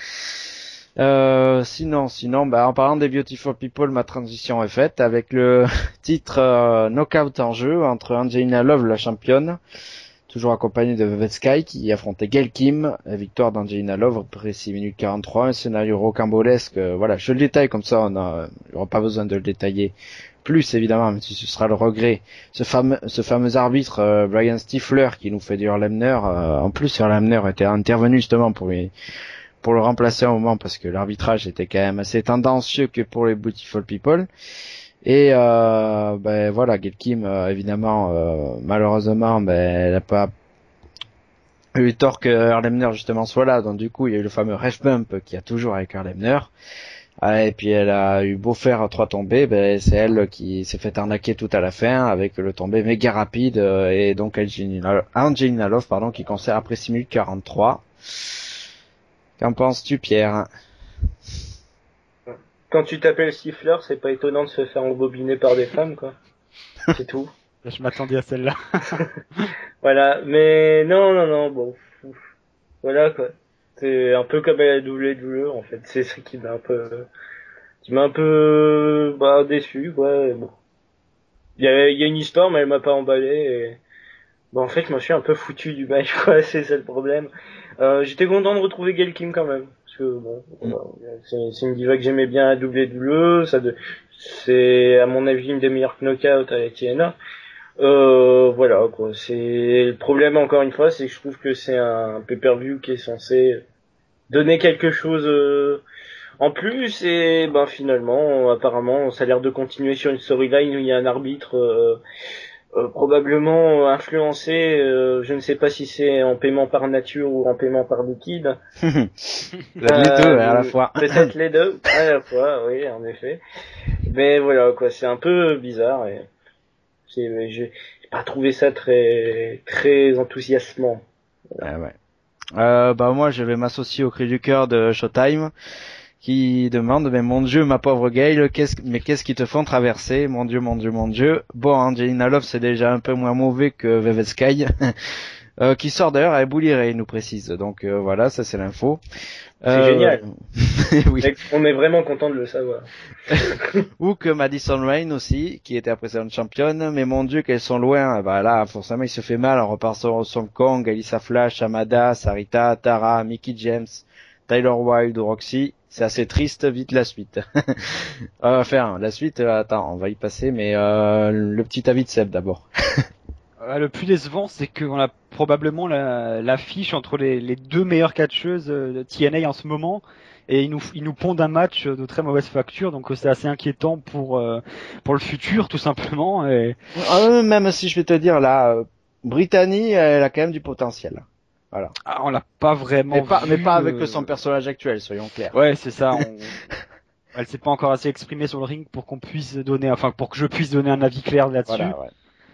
Euh, sinon, sinon, bah, en parlant des Beautiful People, ma transition est faite avec le titre euh, Knockout en jeu entre Angelina Love, la championne, toujours accompagnée de Velvet Sky, qui affrontait Gail Kim. La victoire d'Angelina Love après six minutes quarante-trois, un scénario rocambolesque. Euh, voilà, je le détaille comme ça, on a, il n'y aura pas besoin de le détailler plus évidemment, même si ce sera le regret. Ce fameux, ce fameux arbitre euh, Brian Stifler qui nous fait du Earl Hebner. Euh, en plus, Earl Hebner était intervenu justement pour lui pour le remplacer un moment parce que l'arbitrage était quand même assez tendancieux que pour les Beautiful People. Et euh, ben voilà, Gail Kim euh, évidemment euh, malheureusement ben elle a pas eu tort que Earl Hebner justement soit là, donc du coup il y a eu le fameux ref bump qui a toujours avec Earl Hebner. Ah, et puis elle a eu beau faire trois tombées, ben c'est elle qui s'est fait arnaquer tout à la fin avec le tombé méga rapide euh, et donc Angelina, Angelina Love pardon qui concert après six minutes quarante-trois. Qu'en penses-tu, Pierre? Quand tu t'appelles Stifler, c'est pas étonnant de se faire embobiner par des femmes quoi. C'est tout. Je m'attendais à celle-là. Voilà, mais non non non bon. Voilà quoi. C'est un peu comme à la W W E en fait. C'est ce qui m'a un peu, qui m'a un peu bah déçu quoi. Bon, il y a, il y a une histoire mais elle m'a pas emballé. Bon, en fait, je m'en suis un peu foutu du match, quoi, c'est ça le problème. Euh, j'étais content de retrouver Gail Kim quand même. Parce que, bon, Mm. voilà, c'est, c'est une diva que j'aimais bien à W W E, ça de, c'est, à mon avis, une des meilleures knockouts avec T N A. Euh, voilà, quoi. C'est, le problème, encore une fois, c'est que je trouve que c'est un pay-per-view qui est censé donner quelque chose, euh, en plus, et, ben, finalement, apparemment, ça a l'air de continuer sur une storyline où il y a un arbitre, euh, Euh, probablement influencé, euh, je ne sais pas si c'est en paiement par nature ou en paiement par liquide. Les deux à la Euh, fois. Peut-être les deux à la fois, oui, en effet. Mais voilà, quoi, c'est un peu bizarre et c'est, j'ai j'ai pas trouvé ça très, très enthousiasmant. Ah ouais. Euh, bah moi je vais m'associer au cri du cœur de Showtime qui demande mais mon Dieu ma pauvre Gail qu'est-ce mais qu'est-ce qui te font traverser mon Dieu mon Dieu mon Dieu. Bon Angelina Love c'est déjà un peu moins mauvais que Velvet Sky euh, qui sort d'ailleurs avec Bully Ray nous précise donc euh, voilà ça c'est l'info. C'est Euh, génial. oui. On est vraiment content de le savoir. Ou que Madison Rain aussi, qui était la précédente championne, mais mon Dieu qu'elles sont loin, bah là forcément il se fait mal, on repart sur Song Kong, Alyssa Flash, Amada, Sarita, Tara, Mickey James, Tyler Wilde ou Roxy, c'est assez triste, vite la suite. euh, enfin, la suite, euh, attends, on va y passer, mais euh, le petit avis de Seb d'abord. Euh, le plus décevant, c'est qu'on a probablement la- l'affiche entre les, les deux meilleures catcheuses euh, de T N A en ce moment, et ils nous, ils nous pondent un match de très mauvaise facture, donc euh, c'est assez inquiétant pour euh, pour le futur, tout simplement. Et... Euh, même si je vais te dire là, euh, Brittany, elle a quand même du potentiel. Voilà. Ah, on l'a pas vraiment Mais pas, vu. mais pas avec euh, son personnage actuel, soyons clairs. Ouais, c'est ça. On... Elle s'est pas encore assez exprimée sur le ring pour qu'on puisse donner, enfin pour que je puisse donner un avis clair là-dessus. Voilà, ouais.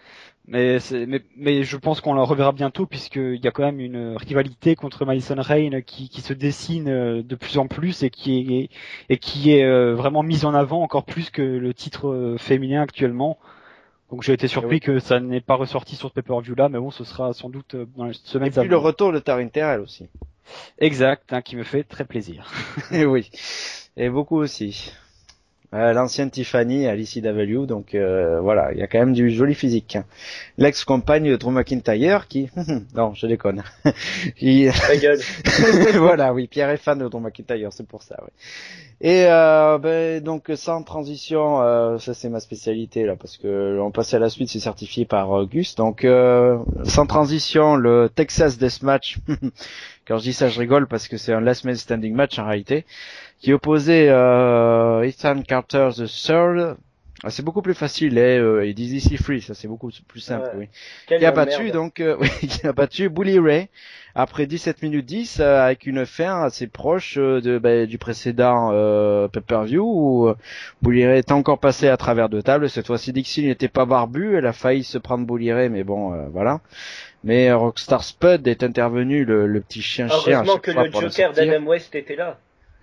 Mais, c'est, mais, mais je pense qu'on la reverra bientôt puisqu'il y a quand même une rivalité contre Madison Rain qui, qui se dessine euh, de plus en plus et qui est, et qui est euh, vraiment mise en avant encore plus que le titre euh, féminin actuellement. Donc j'ai été surpris oui. que ça n'est pas ressorti sur ce pay-per-view là, mais bon, ce sera sans doute euh, dans les semaines Et à puis le venir. retour de Taryn Terrell aussi. Exact, hein, qui me fait très plaisir. Et oui. Et beaucoup aussi. Euh, l'ancienne Tiffany à l'I C W, donc euh, voilà, il y a quand même du joli physique. L'ex-compagne de Drew McIntyre qui... non, je déconne. qui... Ta gueule. voilà, oui, Pierre est fan de Drew McIntyre, c'est pour ça, oui. Et euh, ben, donc sans transition, euh, ça c'est ma spécialité là, parce que on passe à la suite, c'est certifié par euh, Gus. Donc euh, sans transition, le Texas Deathmatch. Quand je dis ça, je rigole parce que c'est un last man standing match en réalité, qui opposait euh, Ethan Carter the third. Ah, c'est beaucoup plus facile, et, euh, et Dizzy C Free, ça c'est beaucoup plus simple, Ouais. oui. Quelle Qui a battu merde. donc, euh, oui, qui a battu Bully Ray après dix-sept minutes dix euh, avec une fin assez proche euh, de bah, du précédent euh, pay-per-view où euh, Bully Ray est encore passé à travers deux tables. Cette fois-ci, Dixie n'était pas barbu, elle a failli se prendre Bully Ray, mais bon, euh, voilà. Mais euh, Rockstar Spud est intervenu, le, le petit chien-chien à Heureusement chaque que fois le pour le Joker sortir. d'Adam West était là.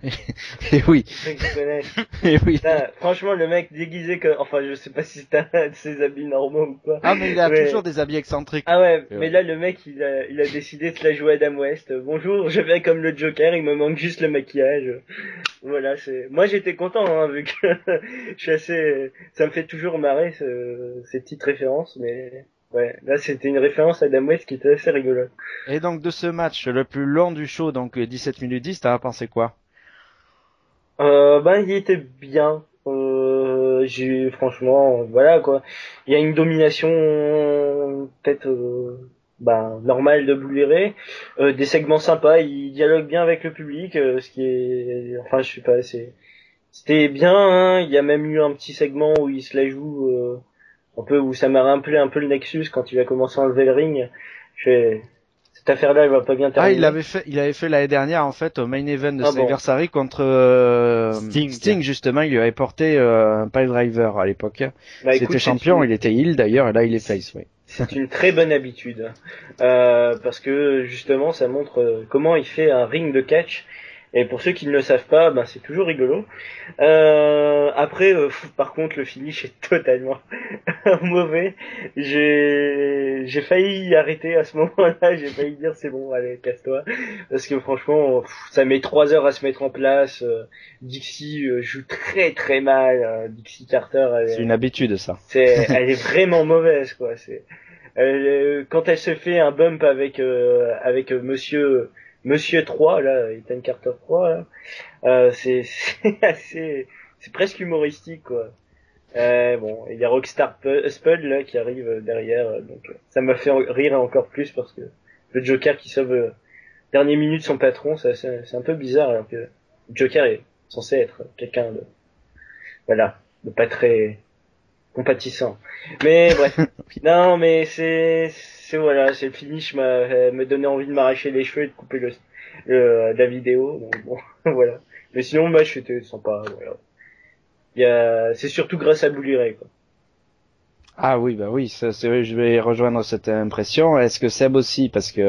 Et oui, Ceux qui connaissent. et oui. Putain, franchement, le mec déguisé que, enfin, je sais pas si c'est un de ses habits normaux ou pas. Ah mais il a mais... toujours des habits excentriques. Ah ouais, Et mais ouais. là, le mec, il a, il a décidé de se la jouer Adam West. Bonjour, je vais comme le Joker, il me manque juste le maquillage. Voilà, c'est, moi j'étais content, hein, vu que je suis assez, ça me fait toujours marrer, ce... ces petites références, mais ouais, là c'était une référence à Adam West qui était assez rigolote. Et donc de ce match, le plus long du show, donc euh, dix-sept minutes dix, t'as pensé quoi? Euh, ben, il était bien. Euh, j'ai franchement, voilà quoi. Il y a une domination peut-être euh, ben, normale de Blu-ray, euh, des segments sympas. Il dialogue bien avec le public, euh, ce qui est, enfin, je sais pas, c'est, c'était bien. Hein. Il y a même eu un petit segment où il se la joue euh, un peu, où ça m'a rappelé un peu le Nexus quand il a commencé à enlever le ring. Je fais, cette affaire-là, elle va pas bien Ah, il terminer. l'avait fait, il avait fait l'année dernière en fait au main event de Ah bon. Sliversary contre euh, Sting. Sting justement. Il lui avait porté euh, un pile driver à l'époque. Bah, C'était écoute, champion, c'est une- il était heel d'ailleurs, et là il est face, oui. C'est une très bonne habitude, euh, parce que justement ça montre euh, comment il fait un ring de catch. Et pour ceux qui ne le savent pas, ben c'est toujours rigolo. Euh, après, euh, pff, par contre, le finish est totalement mauvais. J'ai j'ai failli arrêter à ce moment-là. J'ai failli dire c'est bon, allez casse-toi, parce que franchement, pff, ça met trois heures à se mettre en place. Euh, Dixie euh, joue très très mal. Euh, Dixie Carter, elle, C'est une habitude ça. c'est, elle est vraiment mauvaise quoi. C'est euh, quand elle se fait un bump avec euh, avec euh, Monsieur Monsieur trois là, Ethan Carter trois, là, euh, c'est c'est assez, c'est presque humoristique quoi. Euh, bon, il y a Rockstar Spud là qui arrive derrière, donc ça m'a fait rire encore plus parce que le Joker qui sauve euh, dernière minute son patron, ça, c'est, c'est un peu bizarre alors que Joker est censé être quelqu'un de, voilà, de pas très compatissant. Mais bref, non mais c'est, c'est voilà, c'est le finish m'a me donnait envie de m'arracher les cheveux et de couper le, le la vidéo, donc bon, voilà. Mais sinon le match était sympa, voilà. Il y a, c'est surtout grâce à Bouliré, quoi. Ah oui, bah oui, ça, c'est vrai, je vais rejoindre cette impression. Est-ce que Seb aussi, parce que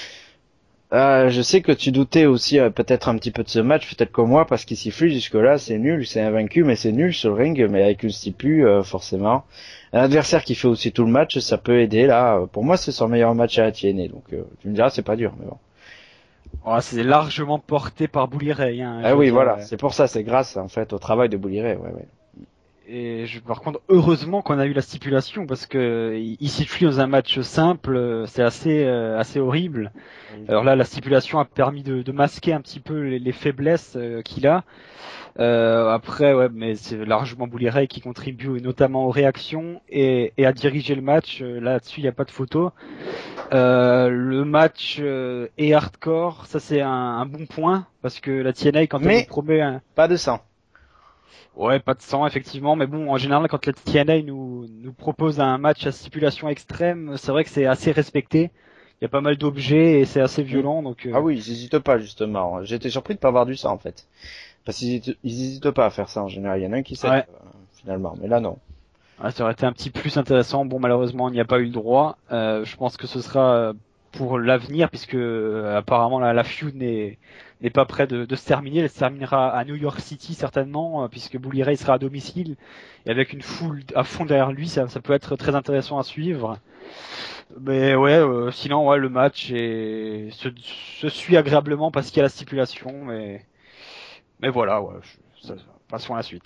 euh, je sais que tu doutais aussi euh, peut-être un petit peu de ce match, peut-être comme moi, parce qu'il siffle jusque-là, c'est nul, c'est invaincu, mais c'est nul sur le ring, mais avec une stipu, euh, forcément. Un adversaire qui fait aussi tout le match, ça peut aider, là. Pour moi, c'est son meilleur match à la T N A, donc euh, tu me diras, c'est pas dur, mais bon. Oh, c'est largement porté par Bully Ray. Hein, Ah oui, dire, voilà, ouais. c'est pour ça, c'est grâce, en fait, au travail de Bully Ray, ouais, ouais. Et je, par contre, heureusement qu'on a eu la stipulation parce que il siffle dans un match simple, c'est assez euh, assez horrible. Alors là, la stipulation a permis de, de masquer un petit peu les, les faiblesses euh, qu'il a. Euh, après, ouais, mais c'est largement Bully Ray qui contribue notamment aux réactions et, et à diriger le match. Là-dessus, il n'y a pas de photo. Euh, le match euh, est hardcore, ça c'est un, un bon point parce que la T N A quand mais elle nous promet un... pas de sang. Ouais, pas de sang effectivement, mais bon, en général quand la T N A nous nous propose un match à stipulation extrême, c'est vrai que c'est assez respecté. Il y a pas mal d'objets et c'est assez violent, donc. Euh... Ah oui, ils hésitent pas justement. J'étais surpris de pas avoir du sang en fait, parce qu'ils hésitent, ils hésitent pas à faire ça en général. Il y en a un qui sait ouais. euh, finalement, mais là non. Ouais, ça aurait été un petit plus intéressant. Bon, malheureusement, on n'y a pas eu le droit. Euh, je pense que ce sera pour l'avenir, puisque euh, apparemment la, la feud n'est n'est pas près de, de se terminer. Elle se terminera à New York City certainement, euh, puisque Bully Ray sera à domicile et avec une foule à fond derrière lui, ça, ça peut être très intéressant à suivre. Mais ouais, euh, sinon ouais, le match est, se, se suit agréablement parce qu'il y a la stipulation, mais mais voilà, ouais, je, ça, passons à la suite.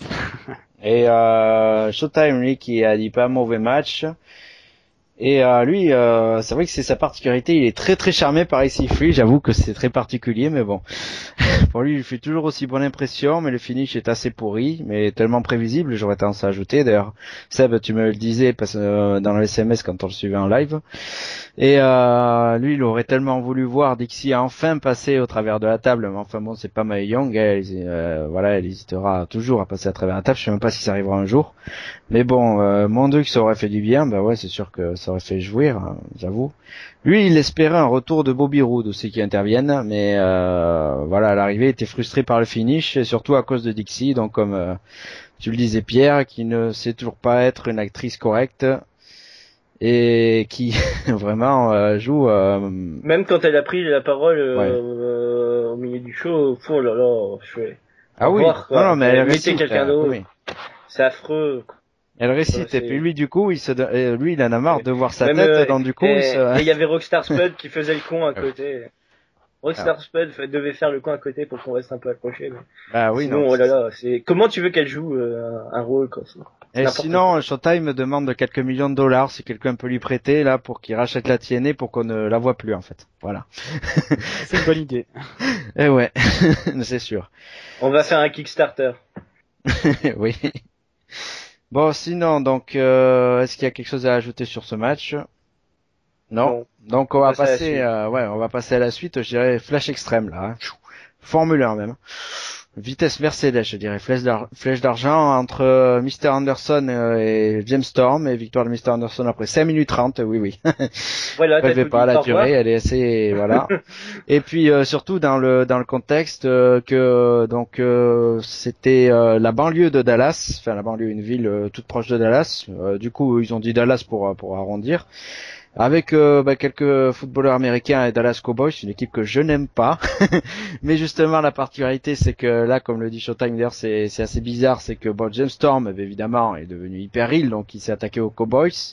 Et euh, Showtime lui qui a dit pas un mauvais match. Et euh, lui, euh, c'est vrai que c'est sa particularité, il est très très charmé par Icy Free, j'avoue que c'est très particulier, mais bon. Pour lui, il fait toujours aussi bonne impression, mais le finish est assez pourri, mais tellement prévisible, j'aurais tendance à ajouter. D'ailleurs, Seb, tu me le disais parce, euh, dans le S M S quand on le suivait en live. Et euh, lui, il aurait tellement voulu voir Dixie enfin passer au travers de la table, mais enfin bon, c'est pas Mae Young, elle, euh, voilà, elle hésitera toujours à passer à travers la table, je sais même pas si ça arrivera un jour. Mais bon, euh, mon Dieu que ça aurait fait du bien, bah ouais, c'est sûr que ça aurait fait jouir, hein, j'avoue. Lui, il espérait un retour de Bobby Roode aussi qui intervienne, mais euh, voilà, à l'arrivée, il était frustré par le finish, et surtout à cause de Dixie, donc comme euh, tu le disais Pierre, qui ne sait toujours pas être une actrice correcte, et qui vraiment euh, joue... Euh... Même quand elle a pris la parole euh, ouais. euh, au milieu du show, oh là là, je fais... Ah oui, voir, non, non, mais elle, elle récite quelqu'un d'autre. oui. C'est affreux. Elle récite, et puis lui, du coup, il se, lui, il en a marre de voir sa Même, tête, euh, donc du coup, et, il se... et il y avait Rockstar Spud qui faisait le con à côté. Rockstar ah. Spud devait faire le con à côté pour qu'on reste un peu accroché. Mais... Bah oui, sinon, non. oh là là, c'est comment tu veux qu'elle joue euh, un rôle quoi. Et sinon, quoi. Showtime me demande quelques millions de dollars si quelqu'un peut lui prêter là pour qu'il rachète la T N A pour qu'on ne la voit plus en fait. Voilà. C'est une bonne idée. Eh ouais, c'est sûr. On va faire un Kickstarter. Oui. Bon, sinon, donc, euh, est-ce qu'il y a quelque chose à ajouter sur ce match? Non. non. Donc on va passer, passer euh, ouais, on va passer à la suite. Je dirais Flash Extrême là, hein. Formule un même. Vitesse Mercedes, je dirais flèche, d'ar- flèche d'argent entre euh, mister Anderson euh, et James Storm, et victoire de mister Anderson après cinq minutes trente, oui oui. Voilà, elle pas la durée, elle est assez voilà. Et puis euh, surtout dans le dans le contexte euh, que donc euh, c'était euh, la banlieue de Dallas, enfin la banlieue, une ville euh, toute proche de Dallas. Euh, du coup, ils ont dit Dallas pour pour arrondir. Avec euh, bah, quelques footballeurs américains et Dallas Cowboys, une équipe que je n'aime pas. Mais justement, la particularité, c'est que là, comme le dit Showtime, d'ailleurs, c'est, c'est assez bizarre, c'est que bon, James Storm, évidemment, est devenu hyper heel, donc il s'est attaqué aux Cowboys.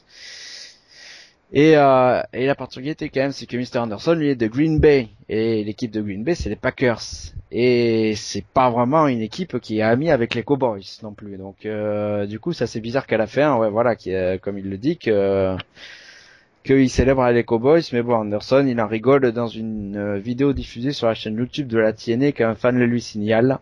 Et, euh, et la particularité, quand même, c'est que mister Anderson, lui, est de Green Bay. Et l'équipe de Green Bay, c'est les Packers. Et c'est pas vraiment une équipe qui est amie avec les Cowboys non plus. Donc, euh, du coup, c'est assez bizarre qu'à la fin, ouais, voilà, qui, euh, comme il le dit, que... qu'il célèbre les Cowboys, mais bon, Anderson, il en rigole dans une euh, vidéo diffusée sur la chaîne YouTube de la T N A qu'un fan le lui signale.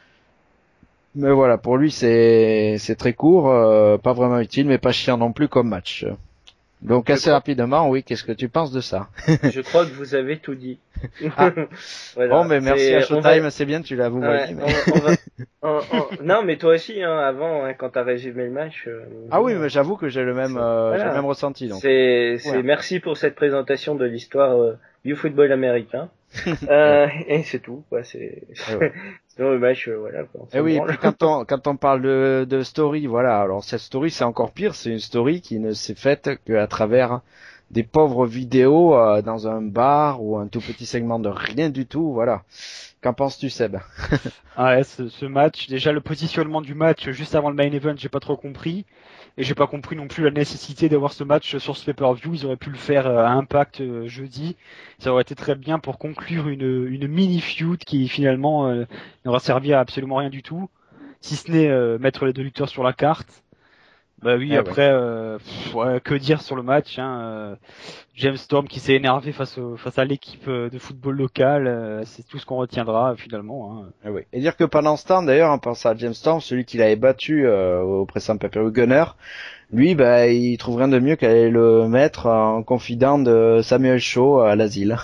Mais voilà, pour lui, c'est c'est très court, euh, pas vraiment utile, mais pas chiant non plus comme match. Donc Je assez crois- rapidement, oui, qu'est-ce que tu penses de ça? Je crois que vous avez tout dit. Ah. Voilà, Bon, mais merci c'est- à on va- Showtime, c'est bien, tu l'as vous Ouais, voyez. mais- on, on va, on- on- non, mais toi aussi, hein, avant, hein, quand t'as résumé le match. euh, Ah oui, bon, mais j'avoue que j'ai le même, c'est- euh, voilà. j'ai le même ressenti. Donc. C'est, c'est Ouais. merci pour cette présentation de l'histoire euh, du football américain. euh, et c'est tout, quoi. C'est, Et ouais. sinon le match, euh, voilà. Quoi, on Et s'en oui, et branle. puis quand on quand on parle de, de story, voilà. Alors cette story, c'est encore pire. C'est une story qui ne s'est faite qu'à travers des pauvres vidéos euh, dans un bar ou un tout petit segment de rien du tout. Voilà. Qu'en penses-tu, Seb? Ah ouais, ce, ce match, déjà le positionnement du match juste avant le main event, j'ai pas trop compris. Et j'ai pas compris non plus la nécessité d'avoir ce match sur ce pay-per-view. Ils auraient pu le faire euh, à Impact euh, jeudi. Ça aurait été très bien pour conclure une, une mini feud qui finalement euh, n'aura servi à absolument rien du tout. Si ce n'est euh, mettre les deux lutteurs sur la carte. Bah oui, Eh après, euh, pff, ouais, que dire sur le match, hein, euh, James Storm qui s'est énervé face, au, face à l'équipe euh, de football local, euh, c'est tout ce qu'on retiendra euh, finalement. Hein. Eh oui. Et dire que pendant ce temps, d'ailleurs, en pensant à James Storm, celui qui l'avait battu euh, au précédent pay-per-view Gunner, lui, bah, il trouve rien de mieux qu'aller le mettre en confident de Samuel Shaw à l'asile.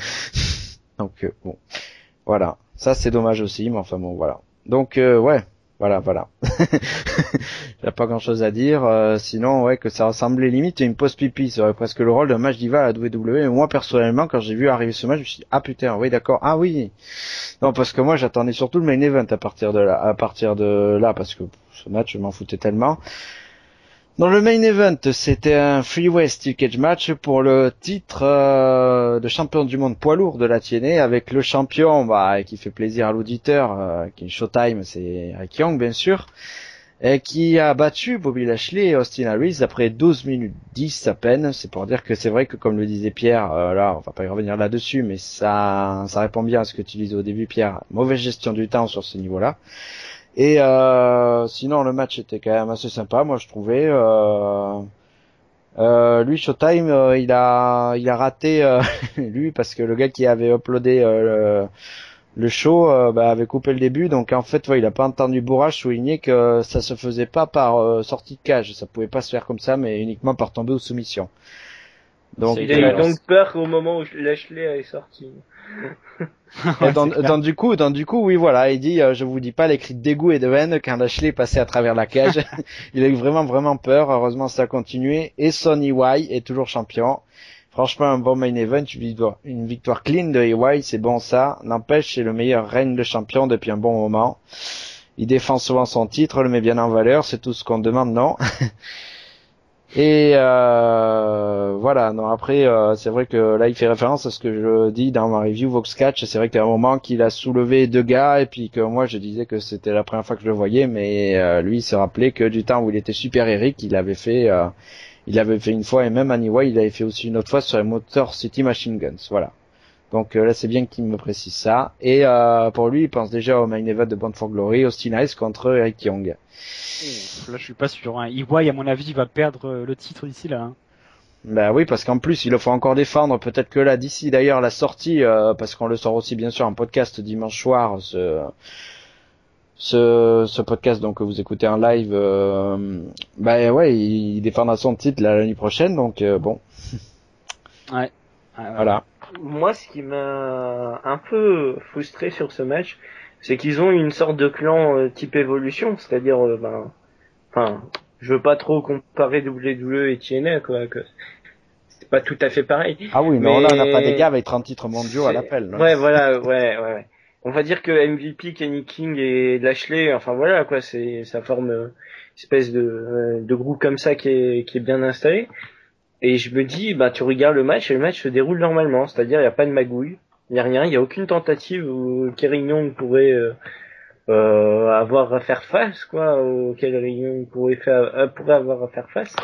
Donc euh, bon, voilà. Ça c'est dommage aussi, mais enfin bon, voilà. Donc euh, ouais, voilà, voilà. Il n'y a pas grand-chose à dire. Euh, sinon, ouais, que ça ressemblait limite à une pause pipi. Ça aurait presque le rôle d'un match diva à la W W E. Mais moi personnellement, quand j'ai vu arriver ce match, je me suis dit ah putain, oui d'accord, ah oui. Non, parce que moi j'attendais surtout le main event à partir de là, à partir de là, parce que ce match je m'en foutais tellement. Dans le main event, c'était un freeway steel cage match pour le titre euh, de champion du monde poids lourd de la T N A, avec le champion bah, qui fait plaisir à l'auditeur, euh, qui est Showtime, c'est Eric Young bien sûr, et qui a battu Bobby Lashley et Austin Harris après douze minutes dix à peine. C'est pour dire que c'est vrai que comme le disait Pierre, euh, là on va pas y revenir là-dessus, mais ça, ça répond bien à ce que tu disais au début Pierre, mauvaise gestion du temps sur ce niveau-là. Et euh, sinon le match était quand même assez sympa, moi je trouvais. Euh, euh, lui Showtime, euh, il a il a raté euh, lui parce que le gars qui avait uploadé euh, le, le show euh, bah, avait coupé le début, donc en fait ouais, il a pas entendu Bourrage souligner que ça se faisait pas par euh, sortie de cage, ça pouvait pas se faire comme ça, mais uniquement par tomber aux soumissions. Donc Il a eu donc peur au moment où Lashley est sorti. Et donc, donc du coup, donc du coup, oui, voilà, il dit, euh, je vous dis pas les cris de dégoût et de haine quand Lashley est passé à travers la cage. Il a eu vraiment, vraiment peur. Heureusement, ça a continué. Et Sonny Y est toujours champion. Franchement, un bon main event, une victoire, une victoire clean de E Y, c'est bon ça. N'empêche, c'est le meilleur règne de champion depuis un bon moment. Il défend souvent son titre, le met bien en valeur, c'est tout ce qu'on demande, non? Et euh, voilà, non après euh, c'est vrai que là il fait référence à ce que je dis dans ma review Vox Catch, c'est vrai qu'il y a un moment qu'il a soulevé deux gars et puis que moi je disais que c'était la première fois que je le voyais, mais euh, lui il se rappelait que du temps où il était Super Eric, il avait fait euh, il avait fait une fois, et même Anyway il avait fait aussi une autre fois sur les Motor City Machine Guns, voilà. Donc euh, là c'est bien qu'il me précise ça. Et euh, pour lui il pense déjà au main event de Bound for Glory, Austin Hayes contre Eric Young. Ouf, là je suis pas sûr. Hein. E Y à mon avis va perdre euh, le titre d'ici là. Hein. Bah oui, parce qu'en plus il le faut encore défendre. Peut-être que là d'ici d'ailleurs la sortie, euh, parce qu'on le sort aussi bien sûr en podcast dimanche soir, ce ce, ce podcast donc que vous écoutez en live, euh, bah ouais il défendra son titre là, l'année prochaine, donc euh, bon. Ouais. ouais voilà. Moi, ce qui m'a un peu frustré sur ce match, c'est qu'ils ont une sorte de clan euh, type évolution, c'est-à-dire, euh, ben, enfin, je veux pas trop comparer W W E et T N A, quoi, que c'est pas tout à fait pareil. Ah oui, mais, mais là on n'a pas des gars avec trente titres mondiaux à l'appel. Non ouais, voilà, ouais, ouais, ouais. On va dire que M V P, Kenny King et Lashley, enfin voilà, quoi, c'est, ça forme une espèce de, de groupe comme ça qui est, qui est bien installé. Et je me dis, bah, tu regardes le match et le match se déroule normalement, c'est-à-dire il n'y a pas de magouille, il n'y a rien, il n'y a aucune tentative où Kerry Young pourrait euh, euh, avoir à faire face, quoi, auquel Young pourrait faire, euh, pourrait avoir à faire face.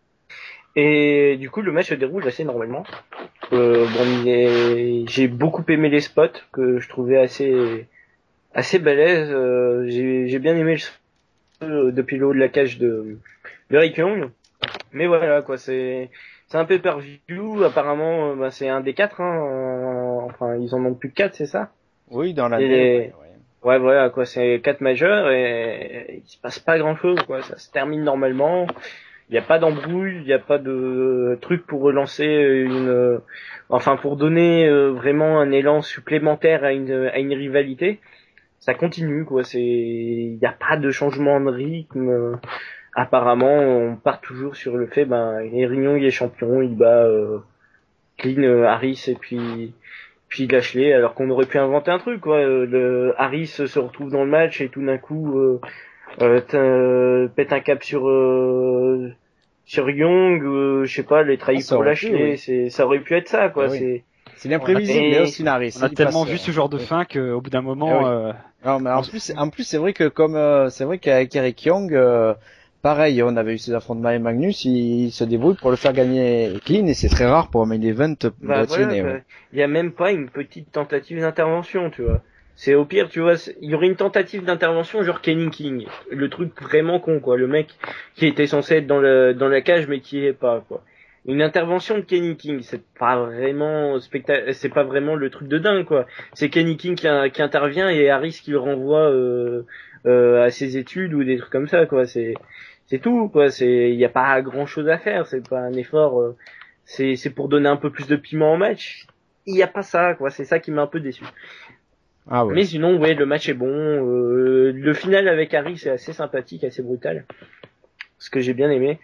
Et du coup, le match se déroule assez normalement. Euh, bon, est... j'ai beaucoup aimé les spots que je trouvais assez assez balèzes. Euh, j'ai, j'ai bien aimé le depuis le haut de la cage de, de Rick Young. Mais voilà, quoi, c'est c'est un pay-per-view. Apparemment, euh, bah, c'est un des quatre. Hein, en- enfin, ils en ont plus que quatre, c'est ça? Oui, dans Et l'année. les- Ouais, ouais. Ouais, voilà, quoi. C'est quatre majeurs et, et il se passe pas grand-chose, quoi. Ça se termine normalement. Il n'y a pas d'embrouille, il n'y a pas de truc pour relancer une, euh, enfin pour donner euh, vraiment un élan supplémentaire à une à une rivalité. Ça continue, quoi. C'est, il n'y a pas de changement de rythme. euh, Apparemment, on part toujours sur le fait, ben, Eric Young est champion, il bat euh, Clean, euh, Harris et puis puis Lashley, alors qu'on aurait pu inventer un truc, quoi. Euh, Le Harris se retrouve dans le match et tout d'un coup euh, euh, t'as- pète un cap sur euh, sur Young, euh, je sais pas, les Ah, trahis ça pour aurait pu, Lashley, oui. c'est ça aurait pu être ça, quoi. Eh oui. C'est C'est On a, l'imprévisible, et mais Austin Harris. on a il tellement passe, vu euh, ce genre de oui. fin qu'au bout d'un Eh moment, oui. euh, Non, mais on en s- plus, en plus, c'est vrai que comme, euh, c'est vrai qu'avec Eric Young, euh, pareil, on avait eu ces affrontements avec Magnus, il, il se débrouille pour le faire gagner clean, et c'est très rare pour un main event de bah la voilà, T N A, quoi. ouais. Il y a même pas une petite tentative d'intervention, tu vois. C'est au pire, tu vois, c'est- il y aurait une tentative d'intervention genre Kenny King, le truc vraiment con, quoi, le mec qui était censé être dans le dans la cage mais qui est pas, quoi. Une intervention de Kenny King, c'est pas vraiment spectac- c'est pas vraiment le truc de dingue, quoi. C'est Kenny King qui, a- qui intervient et Harris qui le renvoie euh, euh, à ses études ou des trucs comme ça, quoi. C'est c'est tout, quoi. C'est, il y a pas grand chose à faire, c'est pas un effort. euh, c'est c'est pour donner un peu plus de piment au match. Il y a pas ça, quoi. C'est ça qui m'a un peu déçu. Ah ouais. Mais sinon, ouais, le match est bon. Euh, le final avec Harry, c'est assez sympathique, assez brutal. Ce que j'ai bien aimé.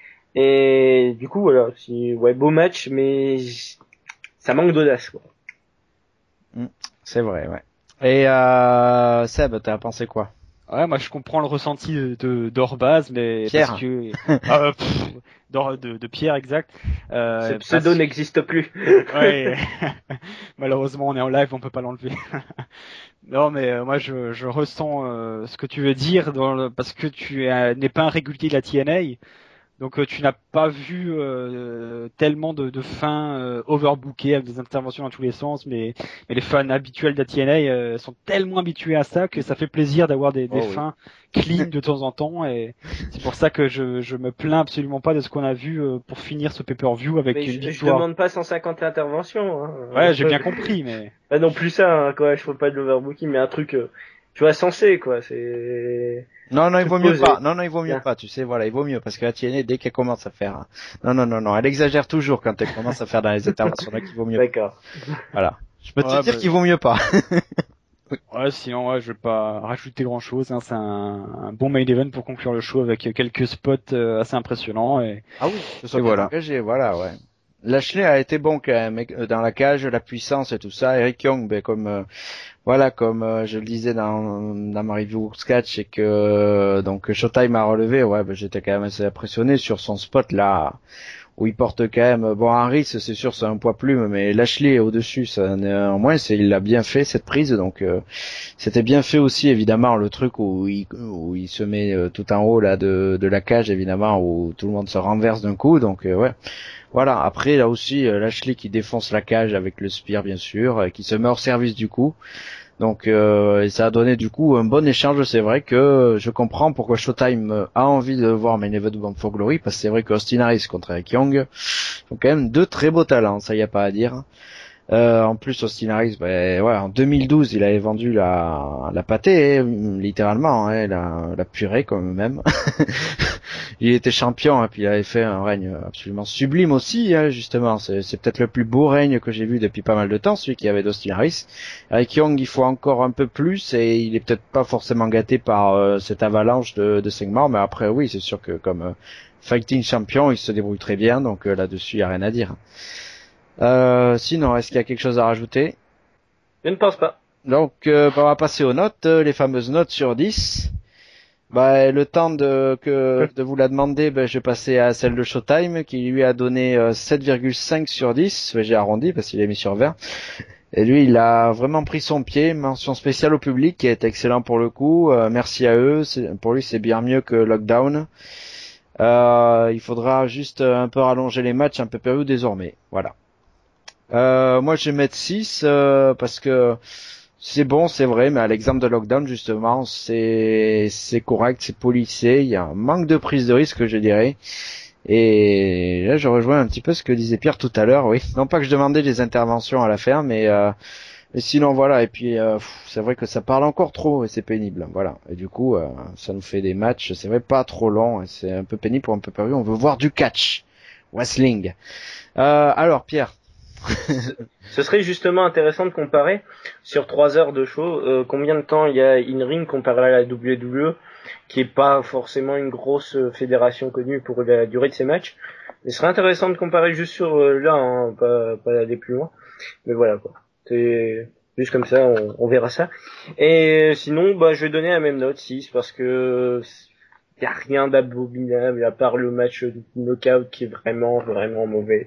Et du coup, voilà, si, ouais, beau match, mais ça manque d'audace, quoi. Mm. C'est vrai, ouais. Et, euh, Seb, t'as pensé quoi? ouais, moi je comprends le ressenti de, de d'Orbaz, mais Pierre. parce que euh, pff, d'Or- de, de Pierre exact. Ce Euh, pseudo parce- n'existe plus. Ouais, malheureusement on est en live, on peut pas l'enlever. Non, mais euh, moi je, je ressens euh, ce que tu veux dire dans le, parce que tu es- n'es pas un régulier de la T N A. Donc euh, tu n'as pas vu euh, tellement de, de fins euh, overbookées avec des interventions dans tous les sens, mais, mais les fans habituels de la T N A euh, sont tellement habitués à ça que ça fait plaisir d'avoir des, des Oh oui. fins clean de temps en temps, et c'est pour ça que je, je me plains absolument pas de ce qu'on a vu euh, pour finir ce pay-per-view avec Mais une je, je victoire. demande pas cent cinquante interventions. Hein. Ouais, j'ai bien compris, mais Pas non plus ça, hein, quoi. Je fais pas de l'overbooking, mais un truc, euh, tu vois, sensé, quoi. C'est Non, non, il truc vaut mieux posé. pas. Non, non, il vaut mieux Bien. pas. Tu sais, voilà, il vaut mieux parce que la T N A, dès qu'elle commence à faire, hein. non, non, non, non, elle exagère toujours quand elle commence à faire dans les interventions. Donc, il vaut mieux. D'accord. Voilà. Je peux te Ouais, dire bah- qu'il vaut mieux pas. ouais, sinon ouais, je vais pas rajouter grand chose. Hein. C'est un, un bon main event pour conclure le show avec quelques spots euh, assez impressionnants. Et, Ah oui, ce soit et bien voilà. engagé, voilà, ouais. Lashley a été bon quand même, euh, dans la cage, la puissance et tout ça. Eric Young, ben comme euh, voilà, comme euh, je le disais dans, dans ma review sketch, et que euh, donc Showtime a relevé, ouais, ben, j'étais quand même assez impressionné sur son spot là, où il porte quand même, bon Harris c'est sûr c'est un poids plume, mais Lashley est au-dessus, ça en moins c'est il l'a bien fait cette prise, donc euh, c'était bien fait aussi évidemment le truc où il, où il se met euh, tout en haut là de, de la cage évidemment, où tout le monde se renverse d'un coup, donc euh, ouais. Voilà, après là aussi euh, Lashley qui défonce la cage avec le spear bien sûr, euh, qui se met hors service du coup. Donc euh, et ça a donné du coup un bon échange. C'est vrai que je comprends pourquoi Showtime euh, a envie de voir Main Event Bound for Glory, parce que c'est vrai que Austin Harris contre Eric Young sont quand même deux très beaux talents, ça y a pas à dire. Euh, en plus, Austin Harris, ben, ouais, en deux mille douze, il avait vendu la, la pâtée, hein, littéralement, hein, la, la purée comme même. Il était champion, et puis il avait fait un règne absolument sublime aussi, hein, justement. C'est, c'est peut-être le plus beau règne que j'ai vu depuis pas mal de temps, celui qui avait d'Austin Harris. Avec Young, il faut encore un peu plus, et il est peut-être pas forcément gâté par euh, cette avalanche de, de cinq morts, mais après, oui, c'est sûr que comme euh, fighting champion, il se débrouille très bien, donc euh, là-dessus, il n'y a rien à dire. Euh, sinon, est-ce qu'il y a quelque chose à rajouter? Je ne pense pas. Donc, euh, bah, on va passer aux notes, euh, les fameuses notes sur dix. Bah, le temps de, que, de vous la demander, bah, je vais passer à celle de Showtime, qui lui a donné euh, sept virgule cinq sur dix. Bah, j'ai arrondi parce qu'il est mis sur vingt. Et lui, il a vraiment pris son pied. Mention spéciale au public, qui est excellent pour le coup. Euh, merci à eux. C'est, pour lui, c'est bien mieux que Lockdown. Euh, il faudra juste un peu rallonger les matchs un peu période désormais. Voilà. Euh, moi, je vais mettre six euh, parce que c'est bon, c'est vrai, mais à l'exemple de Lockdown, justement, c'est c'est correct, c'est policé. Il y a un manque de prise de risque, je dirais. Et là, je rejoins un petit peu ce que disait Pierre tout à l'heure. Oui, non pas que je demandais des interventions à la fin, mais, euh, mais sinon voilà. Et puis euh, pff, c'est vrai que ça parle encore trop et c'est pénible. Voilà. Et du coup, euh, ça nous fait des matchs, c'est vrai, pas trop longs. Et c'est un peu pénible pour un peu pay-per-view. On veut voir du catch, wrestling. Euh, alors Pierre. Ce serait justement intéressant de comparer sur trois heures de show euh, combien de temps il y a in-ring comparé à la W W E, qui est pas forcément une grosse fédération connue pour la durée de ses matchs. Mais ce serait intéressant de comparer juste sur euh, là, hein, pas, pas aller plus loin. Mais voilà quoi. C'est juste comme ça, on, on verra ça. Et sinon, bah je vais donner la même note, six, parce que y a rien d'abominable à part le match de knockout qui est vraiment vraiment mauvais.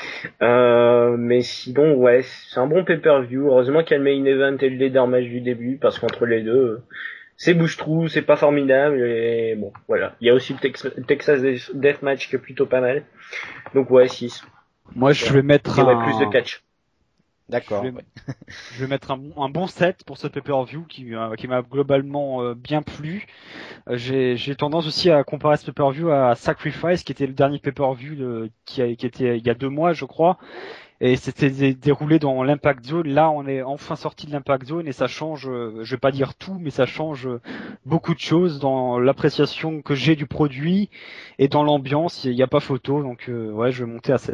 Euh, mais sinon ouais, c'est un bon pay-per-view. Heureusement qu'il y a le main event et le leader match du début, parce qu'entre les deux, c'est bouche-trou, c'est pas formidable. Et bon, voilà. Il y a aussi le Tex- Texas Deathmatch qui est plutôt pas mal. Donc ouais, six. Moi, je vais mettre Il y aurait un... plus de catch. D'accord. Je vais, je vais mettre un, un bon set pour ce pay-per-view qui, euh, qui m'a globalement euh, bien plu. Euh, j'ai, j'ai tendance aussi à comparer ce pay-per-view à Sacrifice, qui était le dernier pay-per-view de, qui, a, qui était il y a deux mois, je crois. Et c'était dé- déroulé dans l'Impact Zone. Là, on est enfin sorti de l'Impact Zone et ça change, euh, je vais pas dire tout, mais ça change euh, beaucoup de choses dans l'appréciation que j'ai du produit et dans l'ambiance. Il n'y a pas photo, donc euh, ouais, je vais monter à sept.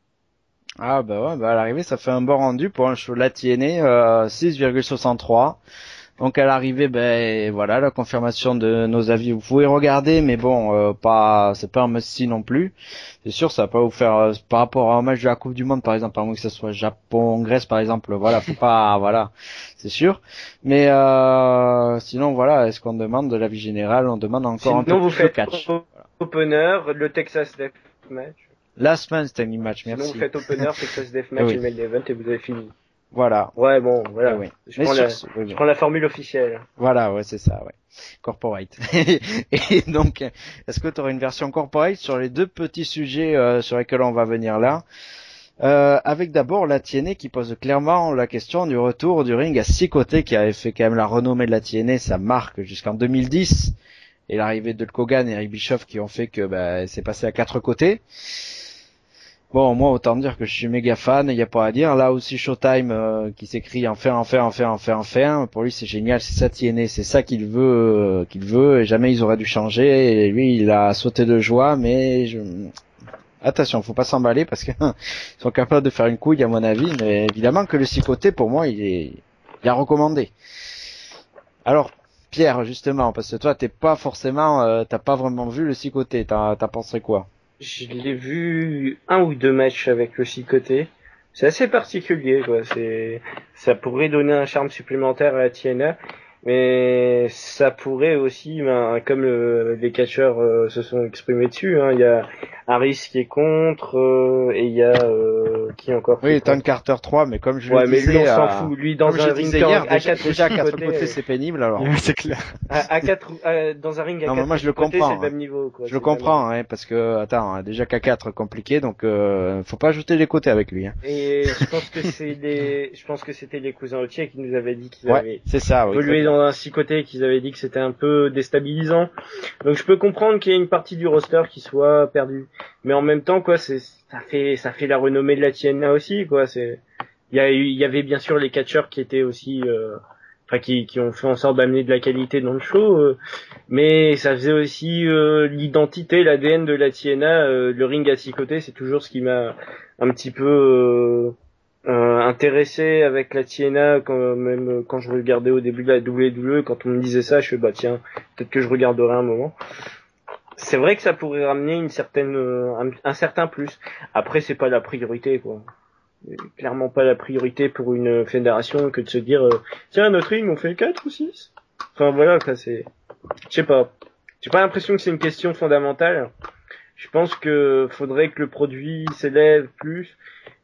Ah bah ouais, bah à l'arrivée ça fait un bon rendu pour un show latiné, euh, six virgule soixante-trois. Donc à l'arrivée, ben voilà, la confirmation de nos avis. Vous pouvez regarder, mais bon, euh, pas, c'est pas un must-see non plus. C'est sûr, ça va pas vous faire euh, par rapport à un match de la Coupe du Monde, par exemple, par exemple que ce soit Japon, Grèce, par exemple. Voilà, faut pas, voilà, c'est sûr. Mais euh, sinon, voilà, est-ce qu'on demande de l'avis général? On demande encore Sinon, un peu vous plus de faites catch. o- opener, le Texas Deathmatch. Last man standing match, Sinon, merci. vous faites opener, Texas Eh Deathmatch oui. et le main event et vous avez fini. Voilà. Ouais, bon, Eh voilà. oui. Je, Mais prends sur la, ce, oui, oui. je prends la formule officielle. Voilà, ouais, c'est ça, ouais. Corporate. Et donc, est-ce que tu auras une version corporate sur les deux petits sujets euh, sur lesquels on va venir là, euh, avec d'abord la T N A qui pose clairement la question du retour du ring à six côtés, qui avait fait quand même la renommée de la T N A, sa marque jusqu'en deux mille dix, et l'arrivée de Hulk Hogan et Eric Bischoff qui ont fait que bah, c'est passé à quatre côtés. Bon, moi, autant dire que je suis méga fan, il n'y a pas à dire. Là aussi, Showtime, euh, qui s'écrit enfin, enfin, enfin, enfin, enfin. Pour lui, c'est génial, c'est ça T N A, c'est ça qu'il veut, euh, qu'il veut, et jamais ils auraient dû changer. Et lui, il a sauté de joie, mais je... attention, faut pas s'emballer parce qu'ils sont capables de faire une couille, à mon avis. Mais évidemment que le six côtés, pour moi, il est, il a recommandé. Alors, Pierre, justement, parce que toi, t'es pas forcément, euh, t'as pas vraiment vu le six côtés. T'as, t'as pensé quoi? Je l'ai vu un ou deux matchs avec le six côtés. C'est assez particulier, quoi. C'est, ça pourrait donner un charme supplémentaire à la T N A, mais ça pourrait aussi, ben, comme le- les catcheurs euh, se sont exprimés dessus, hein, il y a Harris qui est contre, euh, et il y a euh, qui encore qui est Oui, Tom contre. Carter trois, mais comme je Ouais, le mais lui, on disais, s'en euh, fout. Lui, dans comme je un le ring disais hier, à déjà, quatre déjà à six quatre côtés, côtés, c'est pénible, alors. C'est clair. à, à quatre, à- dans un ring à Non, mais quatre moi, je le côtés, c'est comprends, le même niveau, quoi. Je le C'est vraiment- comprends, hein, parce que, attends, déjà qu'à quatre, compliqué, donc, euh, faut pas ajouter les côtés avec lui, hein. Et je pense que c'est les, je pense que c'était les cousins Autier qui nous avaient dit qu'ils Ouais, avaient c'est ça, oui. évolué dans un six côtés, qu'ils avaient dit que c'était un peu déstabilisant. Donc je peux comprendre qu'il y ait une partie du roster qui soit perdue. Mais en même temps, quoi, c'est, ça fait, ça fait la renommée de la T N A aussi, quoi. C'est, il y a eu, il y avait bien sûr les catcheurs qui étaient aussi, euh, enfin, qui, qui ont fait en sorte d'amener de la qualité dans le show, euh, mais ça faisait aussi euh, l'identité, l'A D N de la T N A. Euh, le ring à six côtés, c'est toujours ce qui m'a un petit peu euh, euh, intéressé avec la T N A, quand, même quand je regardais au début de la W W E, quand on me disait ça, je fais bah tiens, peut-être que je regarderai un moment. C'est vrai que ça pourrait ramener une certaine, euh, un, un certain plus. Après, c'est pas la priorité, quoi. Clairement pas la priorité pour une fédération que de se dire euh, tiens, notre ring, on fait quatre ou six. Enfin voilà, quoi, c'est, je sais pas. J'ai pas l'impression que c'est une question fondamentale. Je pense que faudrait que le produit s'élève plus,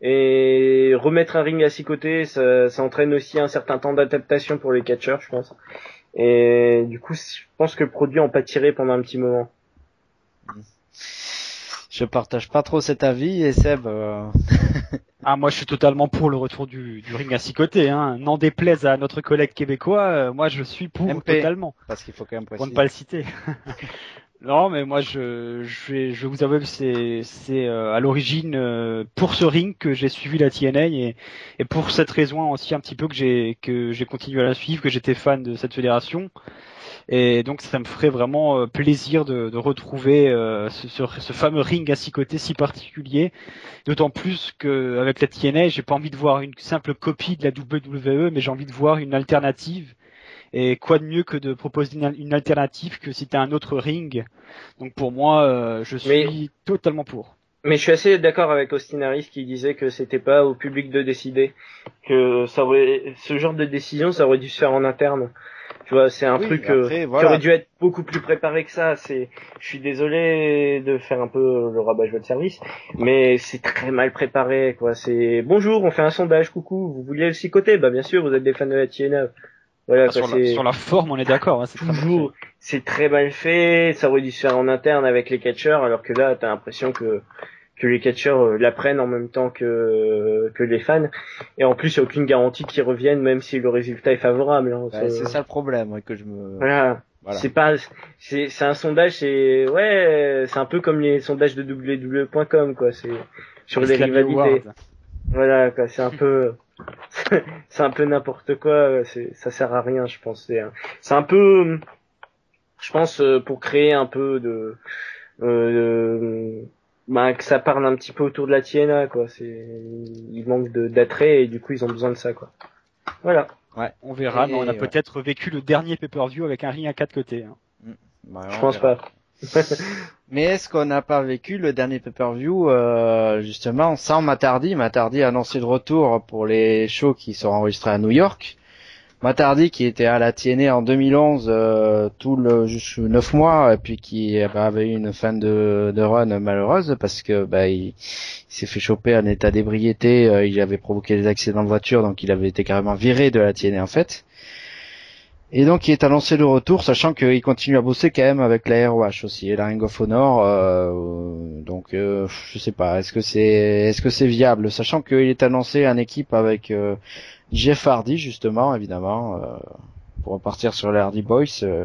et remettre un ring à six côtés, ça, ça entraîne aussi un certain temps d'adaptation pour les catcheurs, je pense. Et du coup, je pense que le produit en pâtirait pendant un petit moment. Je partage pas trop cet avis, et Seb, euh... Ah, moi, je suis totalement pour le retour du, du ring à six côtés, hein. N'en déplaise à notre collègue québécois, euh, moi, je suis pour M P, totalement. parce qu'il faut quand même Pour préciser. ne pas le citer. Non, mais moi, je, je vais, je vais vous avouer que c'est, c'est euh, à l'origine euh, pour ce ring que j'ai suivi la T N A et, et pour cette raison aussi un petit peu que j'ai, que j'ai continué à la suivre, que j'étais fan de cette fédération. Et donc, ça me ferait vraiment euh, plaisir de, de retrouver euh, ce, ce, ce fameux ring à six côtés si particulier. D'autant plus que avec la T N A, j'ai pas envie de voir une simple copie de la W W E, mais j'ai envie de voir une alternative. Et quoi de mieux que de proposer une, une alternative que si t'as un autre ring. Donc pour moi, euh, je Mais suis totalement pour. Mais je suis assez d'accord avec Austin Harris qui disait que c'était pas au public de décider, que ça aurait, ce genre de décision, ça aurait dû se faire en interne. Tu vois, c'est un Oui, truc euh, après, qui voilà. aurait dû être beaucoup plus préparé que ça. C'est, je suis désolé de faire un peu le rabat-joie de service, mais c'est très mal préparé, quoi. C'est bonjour, on fait un sondage, coucou, vous vouliez le cicoter? Bah bien sûr, vous êtes des fans de la T N A. Voilà, Ah, quoi, sur, la, c'est sur la forme, on est d'accord, hein, c'est très mal fait. toujours, c'est très mal fait. Ça aurait dû se faire en interne avec les catcheurs, alors que là, t'as l'impression que que les catcheurs euh, l'apprennent en même temps que que les fans, et en plus il n'y a aucune garantie qu'ils reviennent même si le résultat est favorable, hein. Bah, c'est ça le problème, ouais, que je me... Voilà, Voilà. c'est pas, c'est c'est un sondage, c'est ouais, c'est un peu comme les sondages de w w w point com, quoi, c'est sur les Slammy rivalités. Award. Voilà, quoi, c'est un peu c'est un peu n'importe quoi, c'est ça sert à rien, je pense. C'est un, c'est un peu, je pense, euh, pour créer un peu de euh, bah, que ça parle un petit peu autour de la T N A, quoi. C'est, il manque de, d'attrait et du coup ils ont besoin de ça, quoi. Voilà. Ouais. On verra, Et, mais on a ouais. peut-être vécu le dernier pay-per-view avec un ring à quatre côtés. Hein. Bah, Je on pense verra. pas. Mais est-ce qu'on n'a pas vécu le dernier pay-per-view euh, justement sans Matt Hardy? Matt Hardy a annoncé de retour pour les shows qui sont enregistrés à New York. Matt Hardy qui était à la T N A en deux mille onze euh, tout le juste neuf mois et puis qui bah, avait eu une fin de, de run malheureuse parce que bah il, il s'est fait choper en état d'ébriété, euh, il avait provoqué des accidents de voiture donc il avait été carrément viré de la T N A en fait. Et donc il est annoncé de retour, sachant qu'il continue à bosser quand même avec la R O H aussi et la Ring of Honor. Euh, donc euh, je sais pas, est-ce que c'est est-ce que c'est viable, sachant qu'il est annoncé en équipe avec euh, Jeff Hardy justement, évidemment, euh, pour repartir sur les Hardy Boys. Euh,